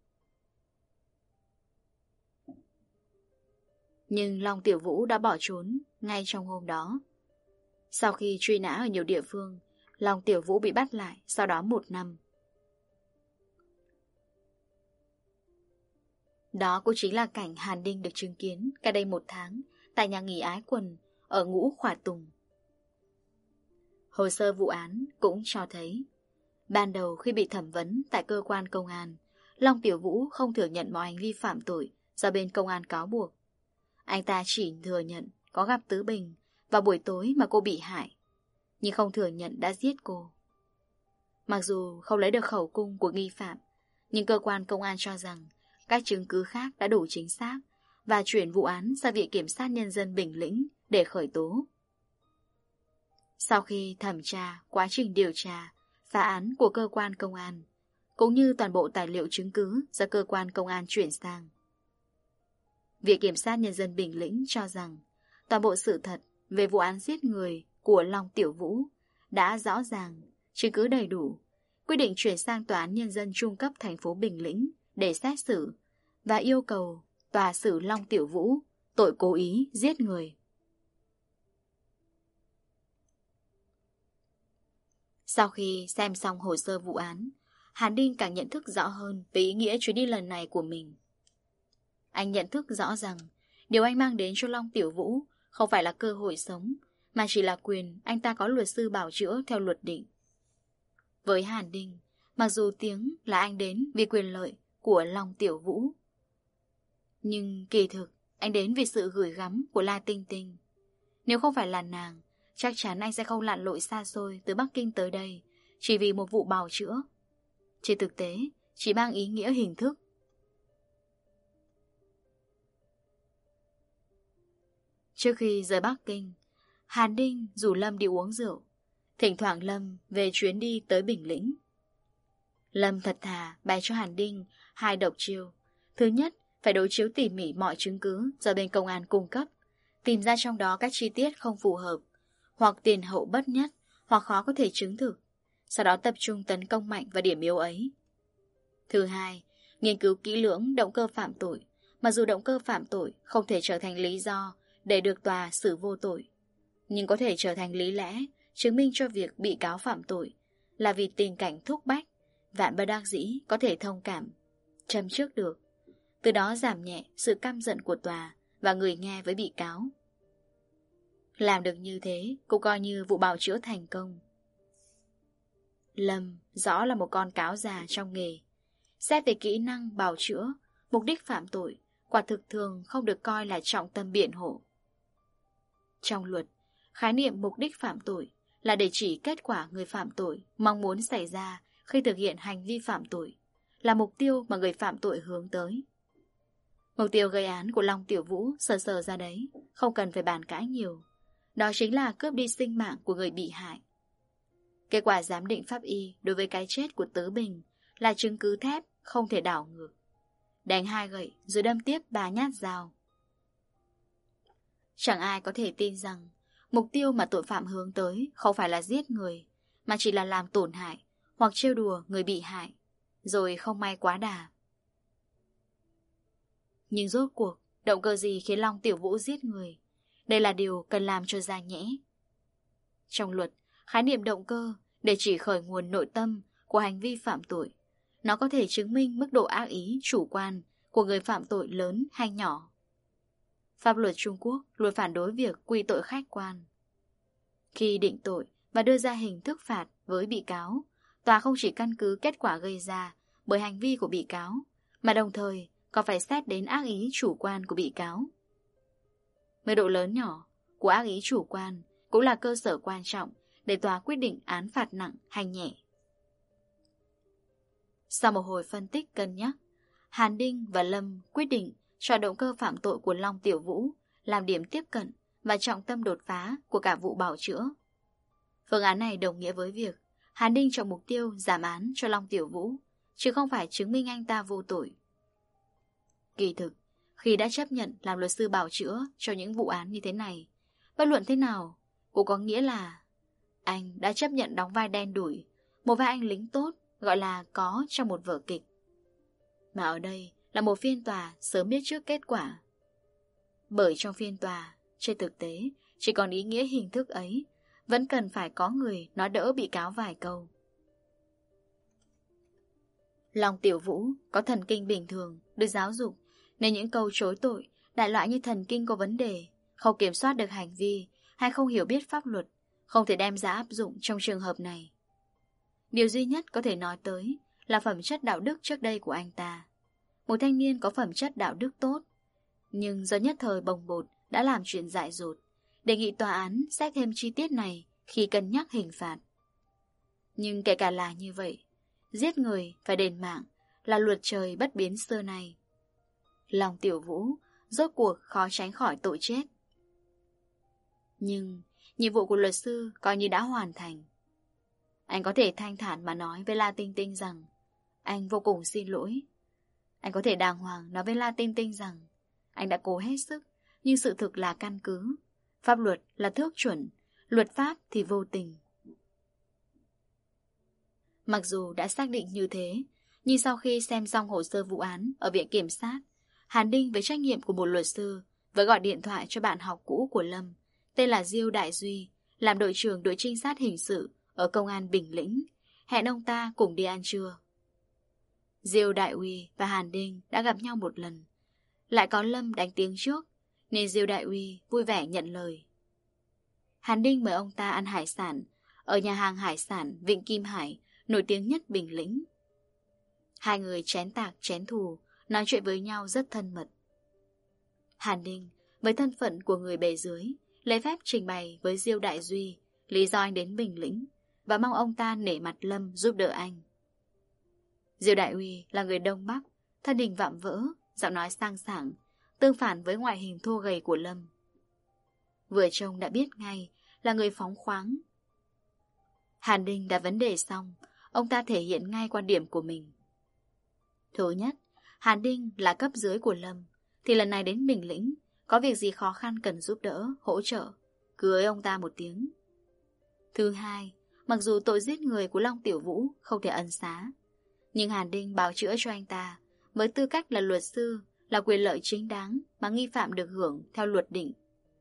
Nhưng Long Tiểu Vũ đã bỏ trốn ngay trong hôm đó. Sau khi truy nã ở nhiều địa phương, Long Tiểu Vũ bị bắt lại sau đó một năm. Đó cũng chính là cảnh Hàn Đinh được chứng kiến cách đây một tháng tại nhà nghỉ Ái Quần ở Ngũ Khỏa Tùng. Hồ sơ vụ án cũng cho thấy, ban đầu khi bị thẩm vấn tại cơ quan công an, Long Tiểu Vũ không thừa nhận mọi hành vi phạm tội do bên công an cáo buộc. Anh ta chỉ thừa nhận có gặp Tứ Bình vào buổi tối mà cô bị hại, nhưng không thừa nhận đã giết cô. Mặc dù không lấy được khẩu cung của nghi phạm, nhưng cơ quan công an cho rằng các chứng cứ khác đã đủ chính xác và chuyển vụ án ra Viện Kiểm sát Nhân dân Bình Lĩnh để khởi tố. Sau khi thẩm tra quá trình điều tra, phá án của cơ quan công an, cũng như toàn bộ tài liệu chứng cứ do cơ quan công an chuyển sang, Viện Kiểm sát Nhân dân Bình Lĩnh cho rằng toàn bộ sự thật về vụ án giết người của Long Tiểu Vũ đã rõ ràng, chứng cứ đầy đủ, quyết định chuyển sang Tòa án Nhân dân Trung cấp thành phố Bình Lĩnh để xét xử và yêu cầu tòa xử Long Tiểu Vũ tội cố ý giết người. Sau khi xem xong hồ sơ vụ án, Hàn Đinh càng nhận thức rõ hơn về ý nghĩa chuyến đi lần này của mình. Anh nhận thức rõ rằng điều anh mang đến cho Long Tiểu Vũ không phải là cơ hội sống, mà chỉ là quyền anh ta có luật sư bảo chữa theo luật định. Với Hàn Đinh, mặc dù tiếng là anh đến vì quyền lợi của Long Tiểu Vũ, nhưng kỳ thực anh đến vì sự gửi gắm của La Tinh Tinh. Nếu không phải là nàng, chắc chắn anh sẽ không lặn lội xa xôi từ Bắc Kinh tới đây chỉ vì một vụ bào chữa. Trên thực tế, chỉ mang ý nghĩa hình thức. Trước khi rời Bắc Kinh, Hàn Đinh rủ Lâm đi uống rượu. Thỉnh thoảng Lâm về chuyến đi tới Bình Lĩnh. Lâm thật thà bày cho Hàn Đinh hai độc chiêu. Thứ nhất, phải đối chiếu tỉ mỉ mọi chứng cứ do bên công an cung cấp, tìm ra trong đó các chi tiết không phù hợp, hoặc tiền hậu bất nhất, hoặc khó có thể chứng thực, sau đó tập trung tấn công mạnh vào điểm yếu ấy. Thứ hai, nghiên cứu kỹ lưỡng động cơ phạm tội, mặc dù động cơ phạm tội không thể trở thành lý do để được tòa xử vô tội, nhưng có thể trở thành lý lẽ chứng minh cho việc bị cáo phạm tội là vì tình cảnh thúc bách, vạn bất đắc dĩ có thể thông cảm, châm trước được, từ đó giảm nhẹ sự căm giận của tòa và người nghe với bị cáo. Làm được như thế cũng coi như vụ bào chữa thành công. Lâm rõ là một con cáo già trong nghề. Xét về kỹ năng bào chữa, mục đích phạm tội quả thực thường không được coi là trọng tâm biện hộ. Trong luật, khái niệm mục đích phạm tội là để chỉ kết quả người phạm tội mong muốn xảy ra khi thực hiện hành vi phạm tội, là mục tiêu mà người phạm tội hướng tới. Mục tiêu gây án của Long Tiểu Vũ sờ sờ ra đấy, không cần phải bàn cãi nhiều. Đó chính là cướp đi sinh mạng của người bị hại. Kết quả giám định pháp y đối với cái chết của Tứ Bình là chứng cứ thép không thể đảo ngược. Đánh hai gậy rồi đâm tiếp ba nhát dao. Chẳng ai có thể tin rằng mục tiêu mà tội phạm hướng tới không phải là giết người, mà chỉ là làm tổn hại hoặc trêu đùa người bị hại, rồi không may quá đà. Nhưng rốt cuộc, động cơ gì khiến Long Tiểu Vũ giết người? Đây là điều cần làm cho ra nhẽ. Trong luật, khái niệm động cơ để chỉ khởi nguồn nội tâm của hành vi phạm tội. Nó có thể chứng minh mức độ ác ý chủ quan của người phạm tội lớn hay nhỏ. Pháp luật Trung Quốc luôn phản đối việc quy tội khách quan. Khi định tội và đưa ra hình thức phạt với bị cáo, tòa không chỉ căn cứ kết quả gây ra bởi hành vi của bị cáo, mà đồng thời còn phải xét đến ác ý chủ quan của bị cáo. Mức độ lớn nhỏ của ác ý chủ quan cũng là cơ sở quan trọng để tòa quyết định án phạt nặng hay nhẹ. Sau một hồi phân tích cân nhắc, Hàn Đinh và Lâm quyết định chọn động cơ phạm tội của Long Tiểu Vũ làm điểm tiếp cận và trọng tâm đột phá của cả vụ bào chữa. Phương án này đồng nghĩa với việc Hàn Đinh chọn mục tiêu giảm án cho Long Tiểu Vũ, chứ không phải chứng minh anh ta vô tội. Kỳ thực, khi đã chấp nhận làm luật sư bào chữa cho những vụ án như thế này, bất luận thế nào cũng có nghĩa là anh đã chấp nhận đóng vai đen đủi, một vai anh lính tốt gọi là có trong một vở kịch. Mà ở đây là một phiên tòa sớm biết trước kết quả. Bởi trong phiên tòa, trên thực tế, chỉ còn ý nghĩa hình thức ấy, vẫn cần phải có người nói đỡ bị cáo vài câu. Long Tiểu Vũ có thần kinh bình thường, được giáo dục, nên những câu chối tội, đại loại như thần kinh có vấn đề, không kiểm soát được hành vi hay không hiểu biết pháp luật, không thể đem ra áp dụng trong trường hợp này. Điều duy nhất có thể nói tới là phẩm chất đạo đức trước đây của anh ta. Một thanh niên có phẩm chất đạo đức tốt, nhưng do nhất thời bồng bột đã làm chuyện dại dột, đề nghị tòa án xét thêm chi tiết này khi cân nhắc hình phạt. Nhưng kể cả là như vậy, giết người phải đền mạng là luật trời bất biến xưa nay. Long Tiểu Vũ rốt cuộc khó tránh khỏi tội chết. Nhưng nhiệm vụ của luật sư coi như đã hoàn thành. Anh có thể thanh thản mà nói với La Tinh Tinh rằng anh vô cùng xin lỗi. Anh có thể đàng hoàng nói với La Tinh Tinh rằng anh đã cố hết sức, nhưng sự thực là căn cứ. Pháp luật là thước chuẩn, luật pháp thì vô tình. Mặc dù đã xác định như thế, nhưng sau khi xem xong hồ sơ vụ án ở viện kiểm sát, Hàn Đinh với trách nhiệm của một luật sư vẫn gọi điện thoại cho bạn học cũ của Lâm, tên là Diêu Đại Duy, làm đội trưởng đội trinh sát hình sự ở công an Bình Lĩnh, hẹn ông ta cùng đi ăn trưa. Diêu Đại Uy và Hàn Đinh đã gặp nhau một lần, lại có Lâm đánh tiếng trước, nên Diêu Đại Uy vui vẻ nhận lời. Hàn Đinh mời ông ta ăn hải sản ở nhà hàng hải sản Vịnh Kim Hải, nổi tiếng nhất Bình Lĩnh. Hai người chén tạc chén thù, nói chuyện với nhau rất thân mật. Hàn Đinh với thân phận của người bề dưới lấy phép trình bày với Diêu Đại Duy lý do anh đến Bình Lĩnh và mong ông ta nể mặt Lâm giúp đỡ anh. Diêu Đại Uy là người Đông Bắc, thân hình vạm vỡ, giọng nói sang sảng, tương phản với ngoại hình thô gầy của Lâm. Vừa trông đã biết ngay là người phóng khoáng. Hàn Đinh đặt vấn đề xong, ông ta thể hiện ngay quan điểm của mình. Thứ nhất, Hàn Đinh là cấp dưới của Lâm, thì lần này đến Bình Lĩnh, có việc gì khó khăn cần giúp đỡ, hỗ trợ, cứ ới ông ta một tiếng. Thứ hai, mặc dù tội giết người của Long Tiểu Vũ không thể ân xá, nhưng Hàn Đinh bào chữa cho anh ta với tư cách là luật sư, là quyền lợi chính đáng mà nghi phạm được hưởng theo luật định.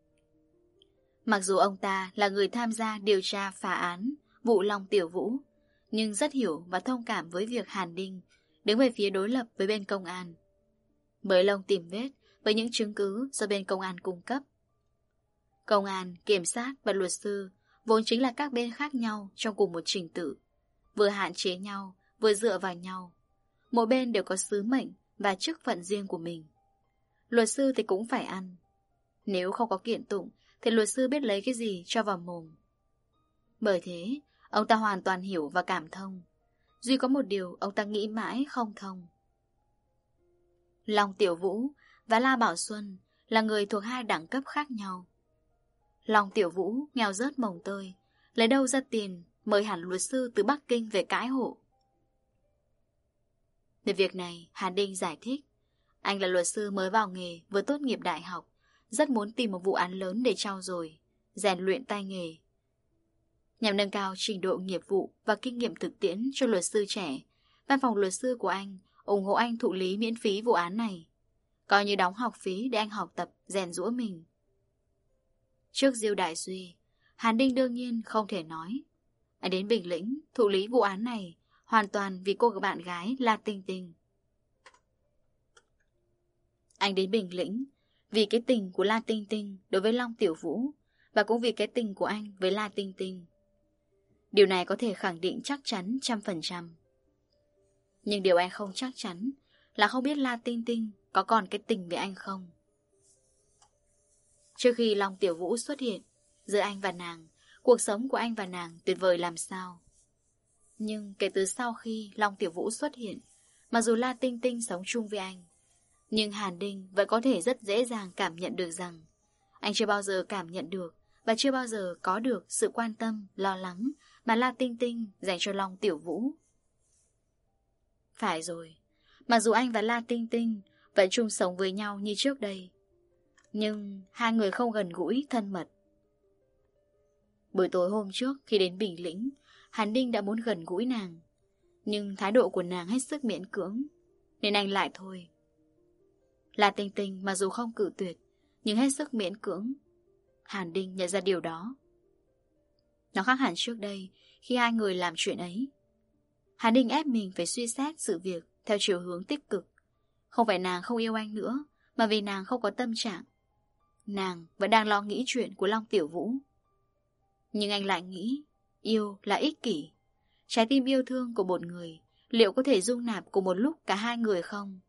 Mặc dù ông ta là người tham gia điều tra phá án vụ Long Tiểu Vũ, nhưng rất hiểu và thông cảm với việc Hàn Đinh đứng về phía đối lập với bên công an. Mới Long tìm vết với những chứng cứ do bên công an cung cấp. Công an, kiểm sát và luật sư vốn chính là các bên khác nhau trong cùng một trình tự, vừa hạn chế nhau, vừa dựa vào nhau. Mỗi bên đều có sứ mệnh và chức phận riêng của mình. Luật sư thì cũng phải ăn. Nếu không có kiện tụng thì luật sư biết lấy cái gì cho vào mồm. Bởi thế, ông ta hoàn toàn hiểu và cảm thông. Duy có một điều ông ta nghĩ mãi không thông. Long Tiểu Vũ và La Bảo Xuân là người thuộc hai đẳng cấp khác nhau. Long Tiểu Vũ nghèo rớt mồng tơi, lấy đâu ra tiền mời hẳn luật sư từ Bắc Kinh về cãi hộ. Về việc này, Hàn Đinh giải thích. Anh là luật sư mới vào nghề, vừa tốt nghiệp đại học, rất muốn tìm một vụ án lớn để trau dồi, rèn luyện tay nghề. Nhằm nâng cao trình độ nghiệp vụ và kinh nghiệm thực tiễn cho luật sư trẻ, văn phòng luật sư của anh ủng hộ anh thụ lý miễn phí vụ án này, coi như đóng học phí để anh học tập, rèn giũa mình. Trước Diêu Đại Duy, Hàn Đinh đương nhiên không thể nói. Anh đến Bình Lĩnh thụ lý vụ án này hoàn toàn vì cô bạn gái La Tinh Tinh. Anh đến Bình Lĩnh vì cái tình của La Tinh Tinh đối với Long Tiểu Vũ, và cũng vì cái tình của anh với La Tinh Tinh. Điều này có thể khẳng định chắc chắn trăm phần trăm. Nhưng điều anh không chắc chắn là không biết La Tinh Tinh có còn cái tình với anh không. Trước khi Long Tiểu Vũ xuất hiện, giữa anh và nàng, cuộc sống của anh và nàng tuyệt vời làm sao. Nhưng kể từ sau khi Long Tiểu Vũ xuất hiện, mặc dù La Tinh Tinh sống chung với anh, nhưng Hàn Đinh vẫn có thể rất dễ dàng cảm nhận được rằng anh chưa bao giờ cảm nhận được và chưa bao giờ có được sự quan tâm, lo lắng mà La Tinh Tinh dành cho Long Tiểu Vũ. Phải rồi, mặc dù anh và La Tinh Tinh vẫn chung sống với nhau như trước đây, nhưng hai người không gần gũi, thân mật. Buổi tối hôm trước khi đến Bình Lĩnh, Hàn Đinh đã muốn gần gũi nàng, nhưng thái độ của nàng hết sức miễn cưỡng, nên anh lại thôi. La Tinh Tinh mặc dù không cự tuyệt, nhưng hết sức miễn cưỡng. Hàn Đinh nhận ra điều đó. Nó khác hẳn trước đây khi hai người làm chuyện ấy. Hàn Đinh ép mình phải suy xét sự việc theo chiều hướng tích cực. Không phải nàng không yêu anh nữa, mà vì nàng không có tâm trạng. Nàng vẫn đang lo nghĩ chuyện của Long Tiểu Vũ. Nhưng anh lại nghĩ yêu là ích kỷ. Trái tim yêu thương của một người liệu có thể dung nạp cùng một lúc cả hai người không?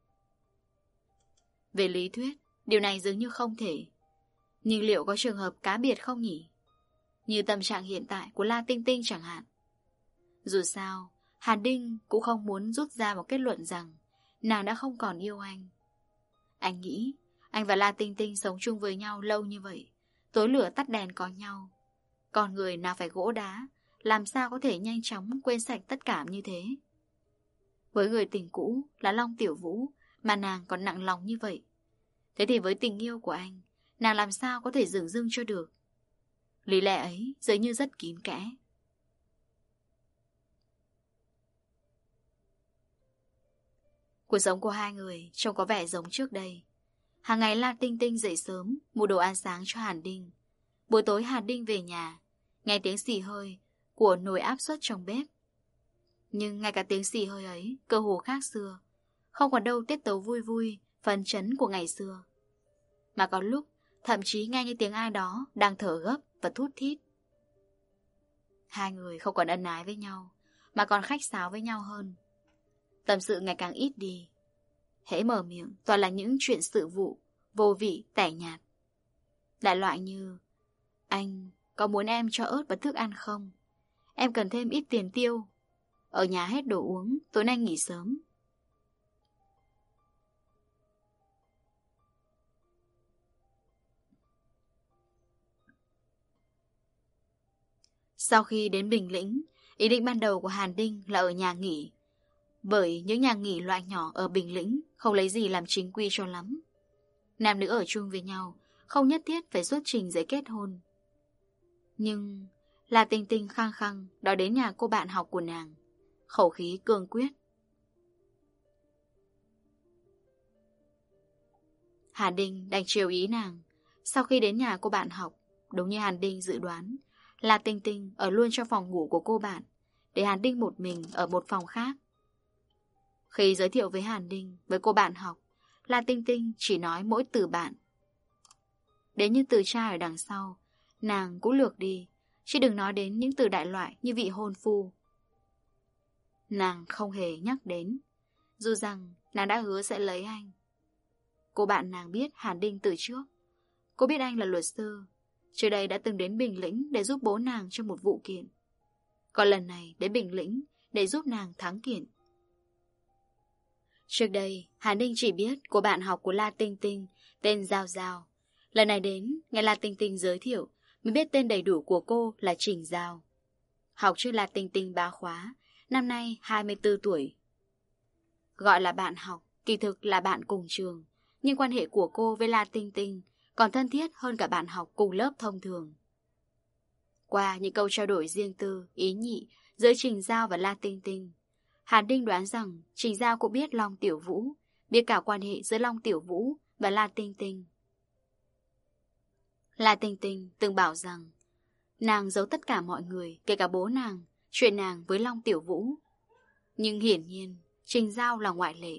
Về lý thuyết, điều này dường như không thể. Nhưng liệu có trường hợp cá biệt không nhỉ? Như tâm trạng hiện tại của La Tinh Tinh chẳng hạn. Dù sao, Hàn Đinh cũng không muốn rút ra một kết luận rằng nàng đã không còn yêu anh. Anh nghĩ anh và La Tinh Tinh sống chung với nhau lâu như vậy, tối lửa tắt đèn có nhau. Con người nào phải gỗ đá, làm sao có thể nhanh chóng quên sạch tất cả như thế? Với người tình cũ là Long Tiểu Vũ mà nàng còn nặng lòng như vậy, thế thì với tình yêu của anh, nàng làm sao có thể dửng dưng cho được? lý lẽ ấy dường như rất kín kẽ. Cuộc sống của hai người trông có vẻ giống trước đây. Hàng ngày La Tinh Tinh dậy sớm, mua đồ ăn sáng cho Hàn Đinh. Buổi tối Hàn Đinh về nhà, nghe tiếng xì hơi của nồi áp suất trong bếp. Nhưng ngay cả tiếng xì hơi ấy, cơ hồ khác xưa. Không còn đâu tiết tấu vui vui, phấn chấn của ngày xưa. Mà có lúc, thậm chí nghe như tiếng ai đó đang thở gấp và thút thít. Hai người không còn ân ái với nhau, mà còn khách sáo với nhau hơn. Tâm sự ngày càng ít đi. Hễ mở miệng toàn là những chuyện sự vụ, vô vị, tẻ nhạt. Đại loại như: anh có muốn em cho ớt vào thức ăn không? Em cần thêm ít tiền tiêu. Ở nhà hết đồ uống, tối nay nghỉ sớm. Sau khi đến Bình Lĩnh, ý định ban đầu của Hàn Đinh là ở nhà nghỉ. Bởi những nhà nghỉ loại nhỏ ở Bình Lĩnh không lấy gì làm chính quy cho lắm. Nam nữ ở chung với nhau, không nhất thiết phải xuất trình giấy kết hôn. Nhưng La Tinh Tinh khăng khăng đòi đến nhà cô bạn học của nàng, khẩu khí cương quyết. Hàn Đinh đành chiều ý nàng. Sau khi đến nhà cô bạn học, đúng như Hàn Đinh dự đoán, La Tinh Tinh ở luôn trong phòng ngủ của cô bạn, để Hàn Đinh một mình ở một phòng khác. Khi giới thiệu với Hàn Đinh, với cô bạn học, La Tinh Tinh chỉ nói mỗi từ bạn. Đến những từ trai ở đằng sau, nàng cũng lược đi, chứ đừng nói đến những từ đại loại như vị hôn phu. Nàng không hề nhắc đến, dù rằng nàng đã hứa sẽ lấy anh. Cô bạn nàng biết Hàn Đinh từ trước. Cô biết anh là luật sư, trước đây đã từng đến Bình Lĩnh để giúp bố nàng trong một vụ kiện. Còn lần này đến Bình Lĩnh để giúp nàng thắng kiện. Trước đây, Hàn Đinh chỉ biết cô bạn học của La Tinh Tinh tên Giao Giao. Lần này đến, nghe La Tinh Tinh giới thiệu, mới biết tên đầy đủ của cô là Trình Giao. Học trước La Tinh Tinh ba khóa, năm nay hai mươi tư tuổi. Gọi là bạn học, kỳ thực là bạn cùng trường, nhưng quan hệ của cô với La Tinh Tinh còn thân thiết hơn cả bạn học cùng lớp thông thường. Qua những câu trao đổi riêng tư, ý nhị giữa Trình Giao và La Tinh Tinh, Hàn Đinh đoán rằng Trình Giao cũng biết Long Tiểu Vũ, biết cả quan hệ giữa Long Tiểu Vũ và La Tinh Tinh. La Tinh Tinh từng bảo rằng nàng giấu tất cả mọi người, kể cả bố nàng, chuyện nàng với Long Tiểu Vũ. Nhưng hiển nhiên Trình Giao là ngoại lệ.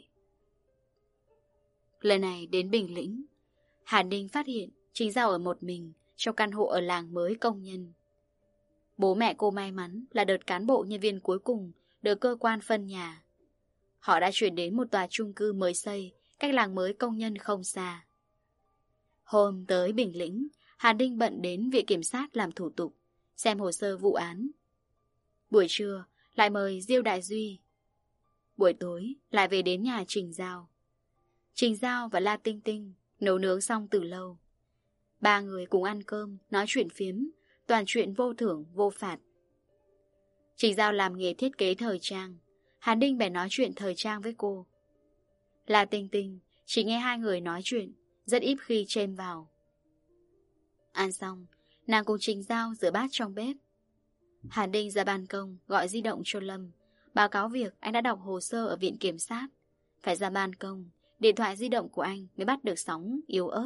Lần này đến Bình Lĩnh, Hàn Đinh phát hiện Trình Giao ở một mình trong căn hộ ở làng mới công nhân. Bố mẹ cô may mắn là đợt cán bộ nhân viên cuối cùng được cơ quan phân nhà. Họ đã chuyển đến một tòa chung cư mới xây cách làng mới công nhân không xa. Hôm tới Bình Lĩnh, Hàn Đinh bận đến viện kiểm sát làm thủ tục, xem hồ sơ vụ án. Buổi trưa lại mời Diêu Đại Duy. Buổi tối lại về đến nhà Trình Giao. Trình Giao và La Tinh Tinh nấu nướng xong từ lâu. Ba người cùng ăn cơm, nói chuyện phiếm, toàn chuyện vô thưởng vô phạt. Trình Giao làm nghề thiết kế thời trang, Hàn Đinh bèn nói chuyện thời trang với cô. La Tinh Tinh chỉ nghe hai người nói chuyện, rất ít khi chêm vào. Ăn xong, nàng cùng Trình Giao rửa bát trong bếp. Hàn Đinh ra ban công gọi di động cho Lâm, báo cáo việc anh đã đọc hồ sơ ở viện kiểm sát. Phải ra ban công, điện thoại di động của anh mới bắt được sóng yếu ớt.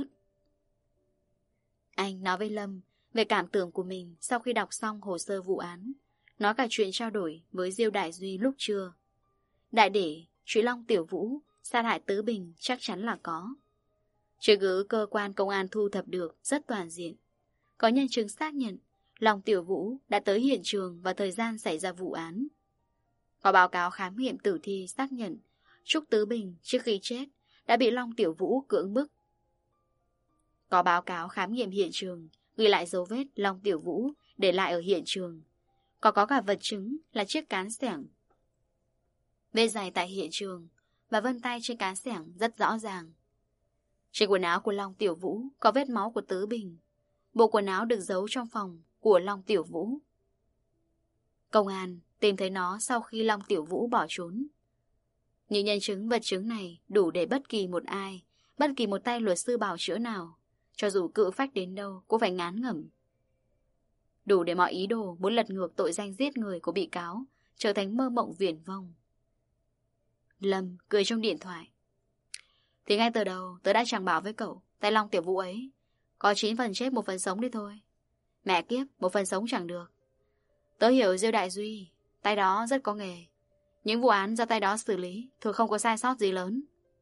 Anh nói với Lâm về cảm tưởng của mình sau khi đọc xong hồ sơ vụ án, nói cả chuyện trao đổi với Diêu Đại Duy lúc trưa. Đại để chuyện Long Tiểu Vũ sát hại Tứ Bình chắc chắn là có. Chứng cứ cơ quan công an thu thập được rất toàn diện. Có nhân chứng xác nhận Long Tiểu Vũ đã tới hiện trường vào thời gian xảy ra vụ án. Có báo cáo khám nghiệm tử thi xác nhận Trúc Tứ Bình trước khi chết đã bị Long Tiểu Vũ cưỡng bức. Có báo cáo khám nghiệm hiện trường ghi lại dấu vết Long Tiểu Vũ để lại ở hiện trường. Có có cả vật chứng là chiếc cán xẻng. Vết giày tại hiện trường và vân tay trên cán xẻng rất rõ ràng. Trên quần áo của Long Tiểu Vũ có vết máu của Tứ Bình. Bộ quần áo được giấu trong phòng của Long Tiểu Vũ. Công an tìm thấy nó sau khi Long Tiểu Vũ bỏ trốn. Những nhân chứng vật chứng này đủ để bất kỳ một ai, bất kỳ một tay luật sư bào chữa nào, cho dù cự phách đến đâu cũng phải ngán ngẩm. đủ để mọi ý đồ muốn lật ngược tội danh giết người của bị cáo trở thành mơ mộng viển vông. Lâm cười trong điện thoại. Thì ngay từ đầu tớ đã chẳng bảo với cậu tay Long Tiểu Vũ ấy có chín phần chết một phần sống đi thôi. Mẹ kiếp, một phần sống chẳng được. Tớ hiểu Diêu Đại Duy, tay đó rất có nghề. Những vụ án do tay đó xử lý thường không có sai sót gì lớn.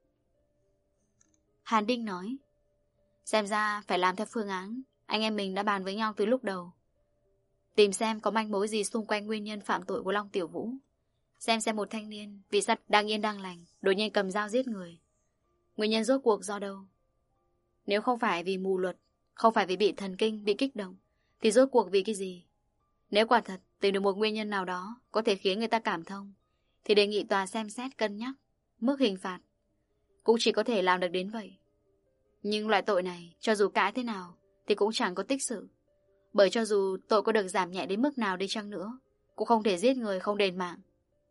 Hàn Đinh nói, xem ra phải làm theo phương án anh em mình đã bàn với nhau từ lúc đầu. Tìm xem có manh mối gì xung quanh nguyên nhân phạm tội của Long Tiểu Vũ. Xem xem một thanh niên vì sắt đang yên đang lành đột nhiên cầm dao giết người. Nguyên nhân rốt cuộc do đâu? Nếu không phải vì mù luật, không phải vì bị thần kinh, bị kích động, thì rốt cuộc vì cái gì? Nếu quả thật tìm được một nguyên nhân nào đó có thể khiến người ta cảm thông, thì đề nghị tòa xem xét cân nhắc mức hình phạt. Cũng chỉ có thể làm được đến vậy. Nhưng loại tội này, cho dù cãi thế nào thì cũng chẳng có tích sự. Bởi cho dù tội có được giảm nhẹ đến mức nào đi chăng nữa, cũng không thể giết người không đền mạng.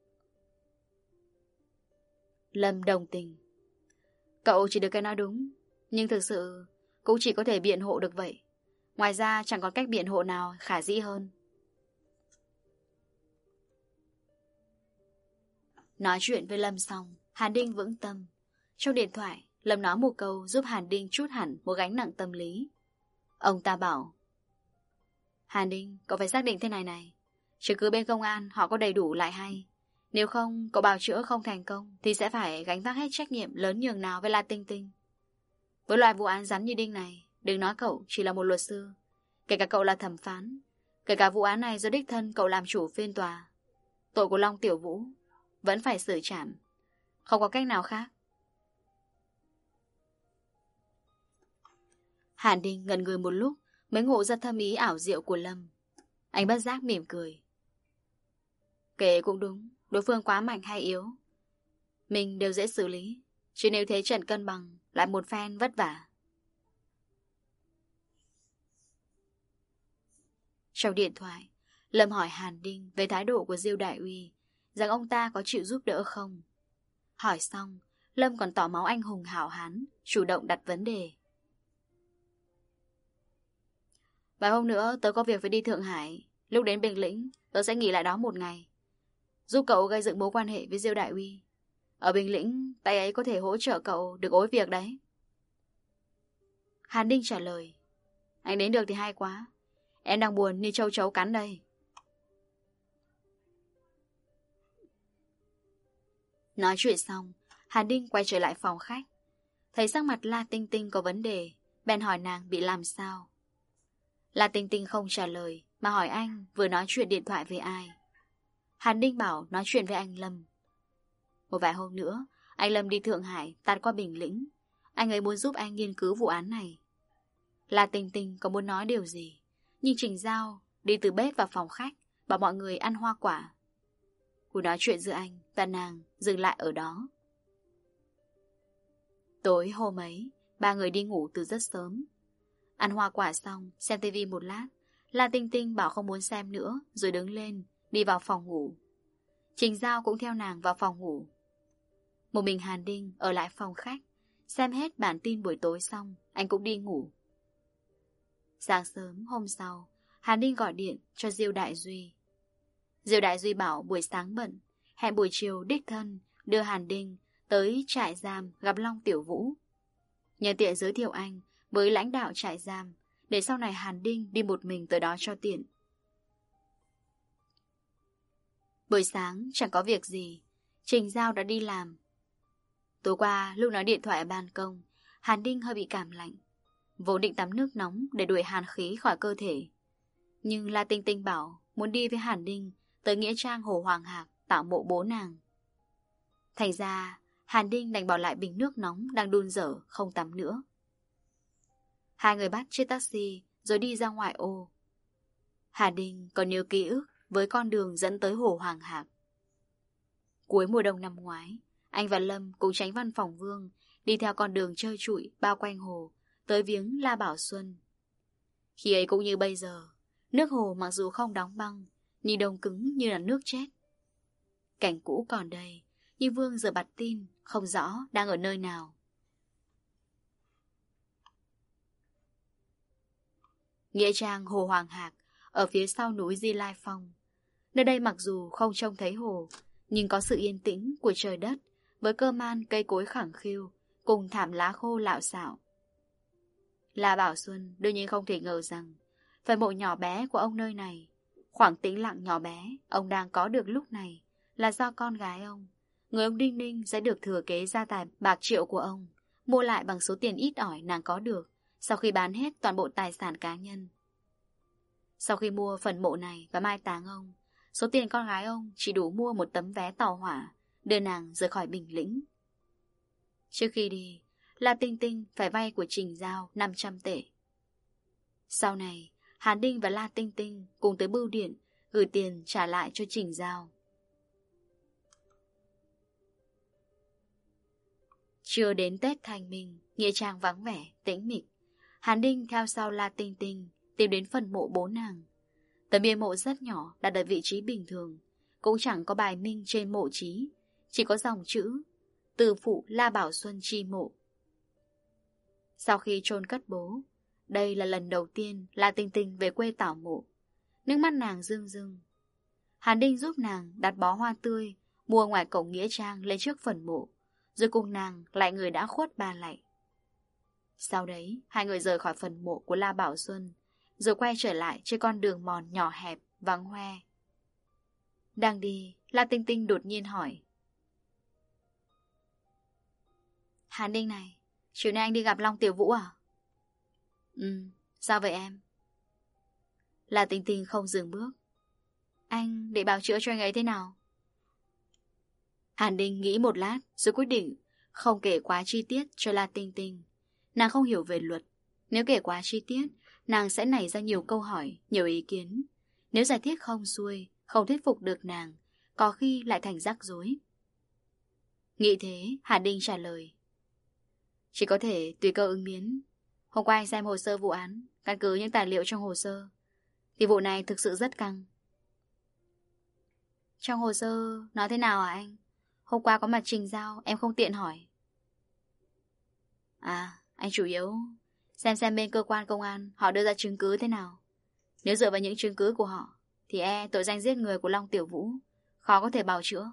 Lâm đồng tình. Cậu chỉ được cái nói đúng, nhưng thực sự cũng chỉ có thể biện hộ được vậy. Ngoài ra chẳng còn cách biện hộ nào khả dĩ hơn. Nói chuyện với Lâm xong, Hàn Đinh vững tâm. Trong điện thoại, Lâm nói một câu giúp Hàn Đinh trút hẳn một gánh nặng tâm lý. Ông ta bảo, Hàn Đinh, cậu phải xác định thế này này. Chứng cứ bên công an họ có đầy đủ lại hay. Nếu không, cậu bào chữa không thành công thì sẽ phải gánh vác hết trách nhiệm lớn nhường nào với La Tinh Tinh. Với loại vụ án rắn như Đinh này, đừng nói cậu chỉ là một luật sư, kể cả cậu là thẩm phán, kể cả vụ án này do đích thân cậu làm chủ phiên tòa, tội của Long Tiểu Vũ vẫn phải xử trảm. Không có cách nào khác. Hàn Đinh ngẩn người một lúc mới ngộ ra thâm ý ảo diệu của Lâm. Anh bất giác mỉm cười. Kể cũng đúng, đối phương quá mạnh hay yếu mình đều dễ xử lý. Chứ nếu thế trận cân bằng lại một phen vất vả. Trong điện thoại, Lâm hỏi Hàn Đinh về thái độ của Diêu Đại Uy, rằng ông ta có chịu giúp đỡ không. Hỏi xong, Lâm còn tỏ máu anh hùng hảo hán, chủ động đặt vấn đề. Vài hôm nữa tớ có việc phải đi Thượng Hải. Lúc đến Bình Lĩnh tớ sẽ nghỉ lại đó một ngày, giúp cậu gây dựng mối quan hệ với Diêu Đại Uy. Ở Bình Lĩnh tay ấy có thể hỗ trợ cậu được ối việc đấy. Hàn Đinh trả lời, anh đến được thì hay quá. Em đang buồn như châu chấu cắn đây. Nói chuyện xong, Hàn Đinh quay trở lại phòng khách. Thấy sắc mặt La Tinh Tinh có vấn đề, bèn hỏi nàng bị làm sao. La Tinh Tinh không trả lời, mà hỏi anh vừa nói chuyện điện thoại với ai. Hàn Đinh bảo nói chuyện với anh Lâm. Một vài hôm nữa, anh Lâm đi Thượng Hải tạt qua Bình Lĩnh. Anh ấy muốn giúp anh nghiên cứu vụ án này. La Tinh Tinh có muốn nói điều gì, nhưng Trình Giao đi từ bếp vào phòng khách, bảo mọi người ăn hoa quả. Cuộc nói chuyện giữa anh và nàng dừng lại ở đó. Tối hôm ấy, ba người đi ngủ từ rất sớm. Ăn hoa quả xong, xem tivi một lát, La Tinh Tinh bảo không muốn xem nữa, rồi đứng lên, đi vào phòng ngủ. Trình Giao cũng theo nàng vào phòng ngủ. Một mình Hàn Đinh ở lại phòng khách, xem hết bản tin buổi tối xong, anh cũng đi ngủ. Sáng sớm hôm sau, Hàn Đinh gọi điện cho Diêu Đại Duy. Diêu Đại Duy bảo buổi sáng bận, hẹn buổi chiều đích thân đưa Hàn Đinh tới trại giam gặp Long Tiểu Vũ. Nhân tiện giới thiệu anh với lãnh đạo trại giam, để sau này Hàn Đinh đi một mình tới đó cho tiện. Buổi sáng chẳng có việc gì, Trình Giao đã đi làm. Tối qua lúc nói điện thoại ở ban công, Hàn Đinh hơi bị cảm lạnh, vốn định tắm nước nóng để đuổi hàn khí khỏi cơ thể. Nhưng La Tinh Tinh bảo muốn đi với Hàn Đinh tới nghĩa trang Hồ Hoàng Hạc tạo mộ bố nàng. Thành ra Hàn Đinh đành bỏ lại bình nước nóng đang đun dở không tắm nữa. Hai người bắt chiếc taxi rồi đi ra ngoại ô. Hàn Đinh còn nhớ ký ức với con đường dẫn tới Hồ Hoàng Hạc. Cuối mùa đông năm ngoái, anh và Lâm cùng tránh văn phòng Vương đi theo con đường trơ trụi bao quanh hồ tới viếng La Bảo Xuân. Khi ấy cũng như bây giờ, nước hồ mặc dù không đóng băng nhưng đông cứng như là nước chết. Cảnh cũ còn đây, nhưng Vương giờ bặt tin không rõ đang ở nơi nào. Nghĩa trang Hồ Hoàng Hạc ở phía sau núi Di Lai Phong. Nơi đây mặc dù không trông thấy hồ, nhưng có sự yên tĩnh của trời đất, với cơ man cây cối khẳng khiu, cùng thảm lá khô lạo xạo. La Bảo Xuân đương nhiên không thể ngờ rằng phần mộ nhỏ bé của ông nơi này, khoảng tĩnh lặng nhỏ bé ông đang có được lúc này, là do con gái ông, người ông Đinh Ninh sẽ được thừa kế gia tài bạc triệu của ông, mua lại bằng số tiền ít ỏi nàng có được sau khi bán hết toàn bộ tài sản cá nhân. Sau khi mua phần mộ này và mai táng ông, số tiền con gái ông chỉ đủ mua một tấm vé tàu hỏa đưa nàng rời khỏi Bình Lĩnh. Trước khi đi, La Tinh Tinh phải vay của Trình Giao năm trăm tệ. Sau này, Hàn Đinh và La Tinh Tinh cùng tới bưu điện gửi tiền trả lại cho Trình Giao. Chưa đến Tết Thanh Minh, nghĩa trang vắng vẻ, tĩnh mịch. Hàn Đinh theo sau La Tinh Tinh tìm đến phần mộ bố nàng. Tấm bia mộ rất nhỏ, đặt ở vị trí bình thường, cũng chẳng có bài minh trên mộ chí, chỉ có dòng chữ từ phụ La Bảo Xuân chi mộ. Sau khi chôn cất bố, đây là lần đầu tiên La Tinh Tinh về quê tảo mộ. Nước mắt nàng rưng rưng. Hàn Đinh giúp nàng đặt bó hoa tươi mua ngoài cổng nghĩa trang lên trước phần mộ, rồi cùng nàng lại người đã khuất ba lạy. Sau đấy, hai người rời khỏi phần mộ của La Bảo Xuân, rồi quay trở lại trên con đường mòn nhỏ hẹp, vắng hoe. Đang đi, La Tinh Tinh đột nhiên hỏi: Hàn Đinh này, chiều nay anh đi gặp Long Tiểu Vũ à? Ừ, sao vậy em? La Tinh Tinh không dừng bước. Anh để bào chữa cho anh ấy thế nào? Hàn Đinh nghĩ một lát rồi quyết định không kể quá chi tiết cho La Tinh Tinh. Nàng không hiểu về luật, nếu kể quá chi tiết, nàng sẽ nảy ra nhiều câu hỏi, nhiều ý kiến. Nếu giải thích không xuôi, không thuyết phục được nàng, có khi lại thành rắc rối. Nghĩ thế, Hàn Đinh trả lời: Chỉ có thể tùy cơ ứng biến. Hôm qua anh xem hồ sơ vụ án, căn cứ những tài liệu trong hồ sơ, thì vụ này thực sự rất căng. Trong hồ sơ nói thế nào hả anh? Hôm qua có mặt Trình Giao, em không tiện hỏi. À, anh chủ yếu xem xem bên cơ quan công an họ đưa ra chứng cứ thế nào. Nếu dựa vào những chứng cứ của họ, thì e tội danh giết người của Long Tiểu Vũ khó có thể bào chữa.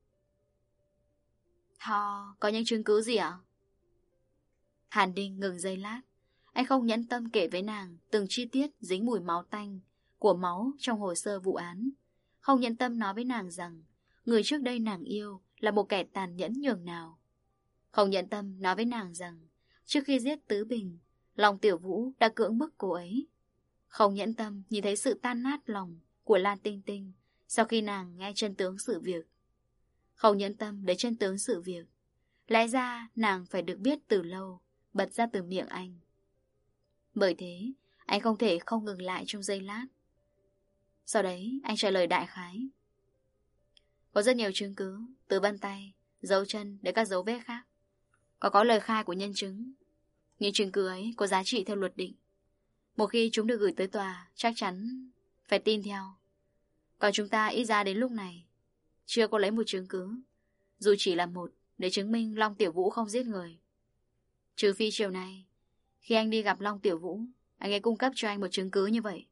Họ có những chứng cứ gì ạ? Hàn Đinh ngừng giây lát. Anh không nhẫn tâm kể với nàng từng chi tiết dính mùi máu tanh của máu trong hồ sơ vụ án. Không nhẫn tâm nói với nàng rằng người trước đây nàng yêu là một kẻ tàn nhẫn nhường nào. Không nhẫn tâm nói với nàng rằng trước khi giết Tứ Bình, Long Tiểu Vũ đã cưỡng bức cô ấy. Không nhẫn tâm nhìn thấy sự tan nát lòng của Lan Tinh Tinh sau khi nàng nghe chân tướng sự việc. Không nhẫn tâm để chân tướng sự việc, lẽ ra nàng phải được biết từ lâu, bật ra từ miệng anh. Bởi thế, anh không thể không ngừng lại trong giây lát. Sau đấy, anh trả lời đại khái. Có rất nhiều chứng cứ, từ vân tay, dấu chân đến các dấu vết khác. Có có lời khai của nhân chứng. Những chứng cứ ấy có giá trị theo luật định. Một khi chúng được gửi tới tòa, chắc chắn phải tin theo. Còn chúng ta ít ra đến lúc này chưa có lấy một chứng cứ, dù chỉ là một, để chứng minh Long Tiểu Vũ không giết người. Trừ phi chiều nay, khi anh đi gặp Long Tiểu Vũ, anh ấy cung cấp cho anh một chứng cứ như vậy.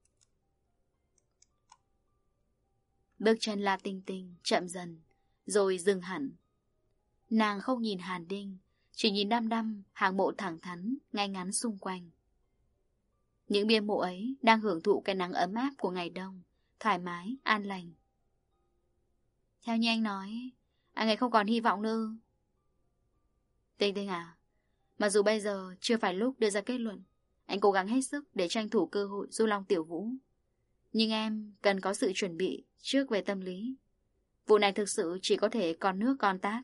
Bước chân La Tinh Tinh chậm dần, rồi dừng hẳn. Nàng không nhìn Hàn Đinh, chỉ nhìn đăm đăm hàng mộ thẳng thắn, ngay ngắn xung quanh. Những bia mộ ấy đang hưởng thụ cái nắng ấm áp của ngày đông, thoải mái, an lành. Theo như anh nói, anh ấy không còn hy vọng nữa. Tinh Tinh à, mặc dù bây giờ chưa phải lúc đưa ra kết luận, anh cố gắng hết sức để tranh thủ cơ hội giúp Long Tiểu Vũ. Nhưng em cần có sự chuẩn bị trước về tâm lý. Vụ này thực sự chỉ có thể còn nước còn tát.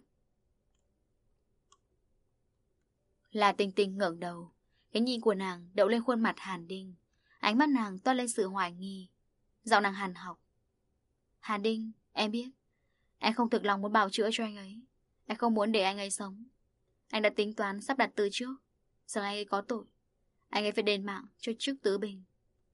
La Tinh Tinh ngẩng đầu, cái nhìn của nàng đậu lên khuôn mặt Hàn Đinh. Ánh mắt nàng toát lên sự hoài nghi. Giọng nàng hằn học. Hàn Đinh, em biết anh không thực lòng muốn bào chữa cho anh ấy. Anh không muốn để anh ấy sống. Anh đã tính toán sắp đặt từ trước, rằng anh ấy có tội, anh ấy phải đền mạng cho chức Tứ Bình.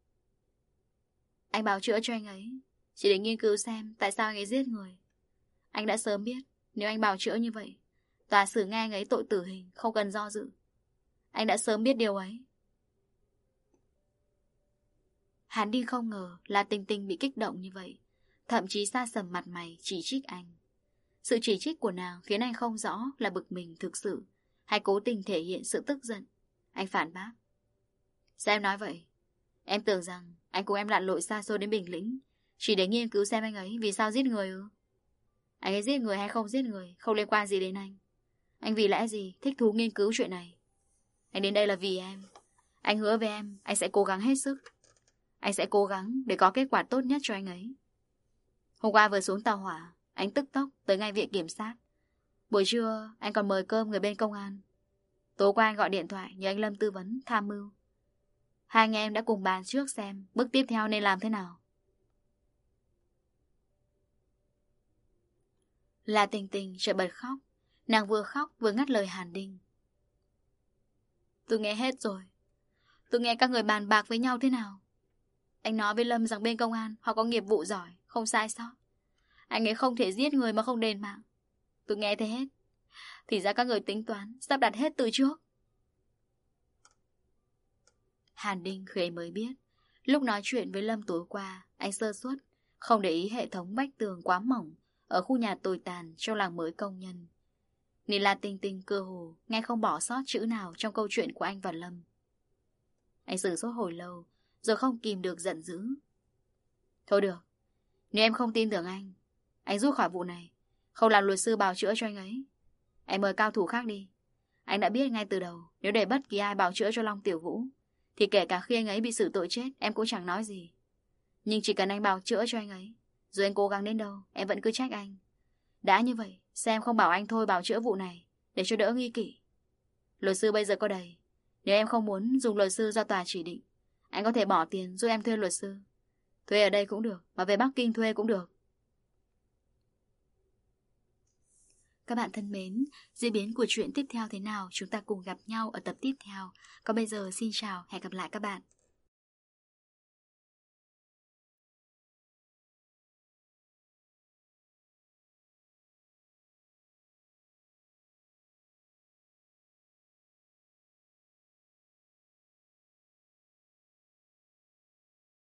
Anh bào chữa cho anh ấy chỉ để nghiên cứu xem tại sao anh ấy giết người. Anh đã sớm biết nếu anh bào chữa như vậy, tòa xử nghe anh ấy tội tử hình không cần do dự. Anh đã sớm biết điều ấy. Hắn đi không ngờ là Tình Tình bị kích động như vậy, thậm chí xa sầm mặt mày chỉ trích anh. Sự chỉ trích của nàng khiến anh không rõ là bực mình thực sự hay cố tình thể hiện sự tức giận. Anh phản bác. Sao em nói vậy? Em tưởng rằng anh cùng em lặn lội xa xôi đến Bình Lĩnh chỉ để nghiên cứu xem anh ấy vì sao giết người ư? Anh ấy giết người hay không giết người không liên quan gì đến anh. Anh vì lẽ gì thích thú nghiên cứu chuyện này? Anh đến đây là vì em. Anh hứa với em anh sẽ cố gắng hết sức. Anh sẽ cố gắng để có kết quả tốt nhất cho anh ấy. Hôm qua vừa xuống tàu hỏa, anh tức tốc tới ngay viện kiểm sát. Buổi trưa anh còn mời cơm người bên công an. Tối qua anh gọi điện thoại nhờ anh Lâm tư vấn tham mưu. Hai anh em đã cùng bàn trước xem bước tiếp theo nên làm thế nào. Là Tình Tình chợt bật khóc. Nàng vừa khóc vừa ngắt lời Hàn Đinh. Tôi nghe hết rồi. Tôi nghe các người bàn bạc với nhau thế nào. Anh nói với Lâm rằng bên công an họ có nghiệp vụ giỏi, không sai sót. Anh ấy không thể giết người mà không đền mạng. Tôi nghe thấy hết. Thì ra các người tính toán sắp đặt hết từ trước. Hàn Đinh khi mới biết, lúc nói chuyện với Lâm tối qua, anh sơ suất, không để ý hệ thống vách tường quá mỏng ở khu nhà tồi tàn trong làng mới công nhân. Nên là Tình Tình cơ hồ nghe không bỏ sót chữ nào trong câu chuyện của anh và Lâm. Anh sửng sốt hồi lâu, rồi không kìm được giận dữ. Thôi được, nếu em không tin tưởng anh, anh rút khỏi vụ này, không làm luật sư bào chữa cho anh ấy. Anh mời cao thủ khác đi. Anh đã biết ngay từ đầu, nếu để bất kỳ ai bào chữa cho Long Tiểu Vũ, thì kể cả khi anh ấy bị xử tội chết, em cũng chẳng nói gì. Nhưng chỉ cần anh bào chữa cho anh ấy, dù anh cố gắng đến đâu, em vẫn cứ trách anh. Đã như vậy, sao em không bảo anh thôi bào chữa vụ này, để cho đỡ nghi kỵ? Luật sư bây giờ có đầy. Nếu em không muốn dùng luật sư do tòa chỉ định, anh có thể bỏ tiền giúp em thuê luật sư. Thuê ở đây cũng được, mà về Bắc Kinh thuê cũng được. Các bạn thân mến, diễn biến của chuyện tiếp theo thế nào chúng ta cùng gặp nhau ở tập tiếp theo. Còn bây giờ xin chào, hẹn gặp lại các bạn.